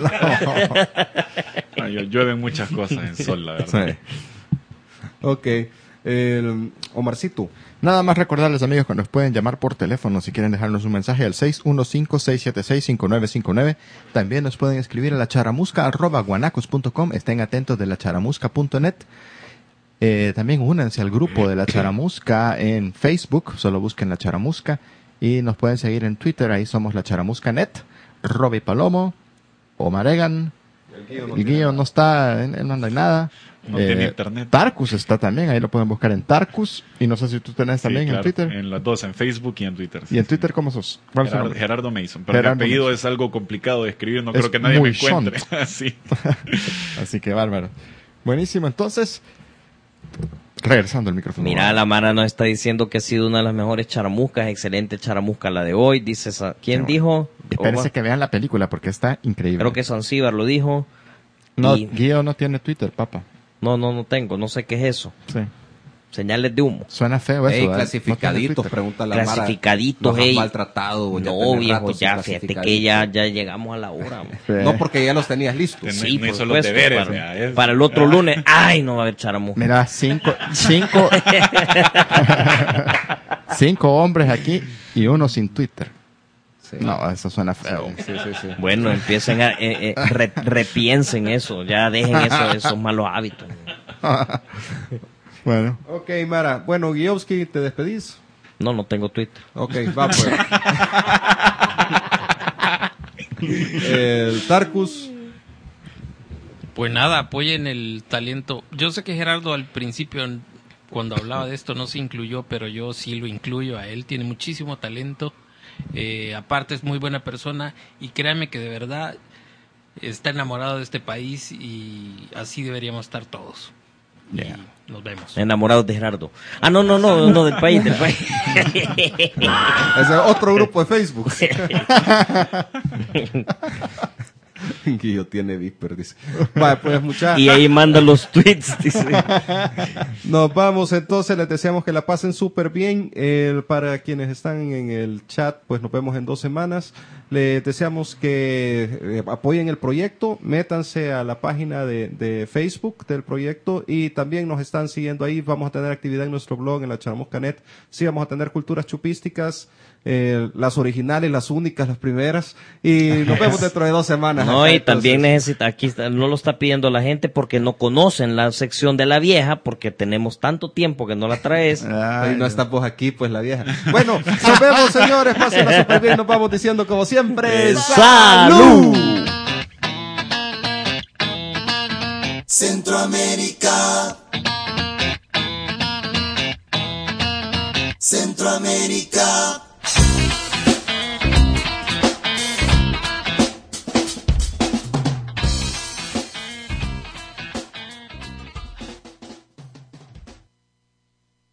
No, yo- llueven muchas cosas en sol, la verdad. Sí. Ok, el, Omarcito. Nada más recordarles, amigos, que nos pueden llamar por teléfono si quieren dejarnos un mensaje al seis uno cinco, seis siete seis, cinco nueve cinco nueve. También nos pueden escribir a la charamusca arroba guanacos punto com. Estén atentos de la charamusca punto net. Eh, también únanse al grupo de la Charamusca en Facebook, solo busquen la Charamusca, y nos pueden seguir en Twitter, ahí somos la Charamusca Net. Robbie Palomo, Omar Egan, el Guillo no está, él no anda en nada. No tiene internet. Tarkus está también, ahí lo pueden buscar en Tarkus, y no sé si tú tenés Sí, también claro, en Twitter. En las dos, en Facebook y en Twitter. ¿Y en Twitter cómo sos? ¿Cuál es tu Gerardo, nombre? Gerardo Mason. Pero Gerardo mi apellido Mason. es algo complicado de escribir, no Es creo que nadie me muy encuentre. Sí. Así que bárbaro. Buenísimo, entonces, regresando al micrófono. Mira, la Mara nos está diciendo que ha sido una de las mejores charamuscas, excelente charamusca la de hoy, dice esa, ¿quién Qué dijo? Espérense Omar- que vean la película porque está increíble. Creo que Zanzíbar lo dijo. No, y- Guillo no tiene Twitter, papá. No, no, no tengo, no sé qué es eso. Sí. Señales de humo. Suena feo eso. Ey, ¿verdad? clasificaditos, No tiene Twitter. pregunta la Mara. Clasificaditos, Nos han ey. maltratado. ya No, tenés viejo, rato sin ya, fíjate que ya, ya llegamos a la hora. man. Sí. No, porque ya los tenías listos. No- Sí, no por hizo los supuesto, deberes, para, vea, es- para el otro lunes, ay, no va a haber charamusca. Mira, cinco, cinco, cinco hombres aquí y uno sin Twitter. Sí. No, eso suena feo. Sí, sí, sí. Bueno, empiecen a, eh, eh, re- repiensen eso, ya dejen eso, esos malos hábitos. Bueno. Ok, Mara. Bueno, Guiowski, ¿te despedís? No, no tengo Twitter. Ok, va pues. El Tarkus. Pues nada, apoyen el talento. Yo sé que Gerardo al principio, cuando hablaba de esto, no se incluyó, pero yo sí lo incluyo a él. Tiene muchísimo talento. Eh, aparte es muy buena persona y créanme que de verdad está enamorado de este país y así deberíamos estar todos. Yeah. Y nos vemos. Enamorados de Gerardo. Ah, no, no, no, no, del país, del país. Ese es otro grupo de Facebook. Guillo tiene Viper, dice. Vale, pues muchachos. Y ahí manda los tweets, dice. Nos vamos entonces, les deseamos que la pasen súper bien. Eh, para quienes están en el chat, pues nos vemos en dos semanas. Les deseamos que eh, apoyen el proyecto, métanse a la página de, de Facebook del proyecto y también nos están siguiendo ahí. Vamos a tener actividad en nuestro blog, en la Charamusca punto net. Sí, vamos a tener culturas chupísticas, eh, las originales, las únicas, las primeras. Y nos vemos dentro de dos semanas. No, acá, y entonces. también necesita, aquí está- no lo está pidiendo la gente porque no conocen la sección de la vieja, porque tenemos tanto tiempo que no la traes. Ay, no estás vos aquí, pues la vieja. Bueno, nos vemos, señores. Pásenla súper bien. Nos vamos diciendo como siempre. ¡Salud! Centroamérica. Centroamérica.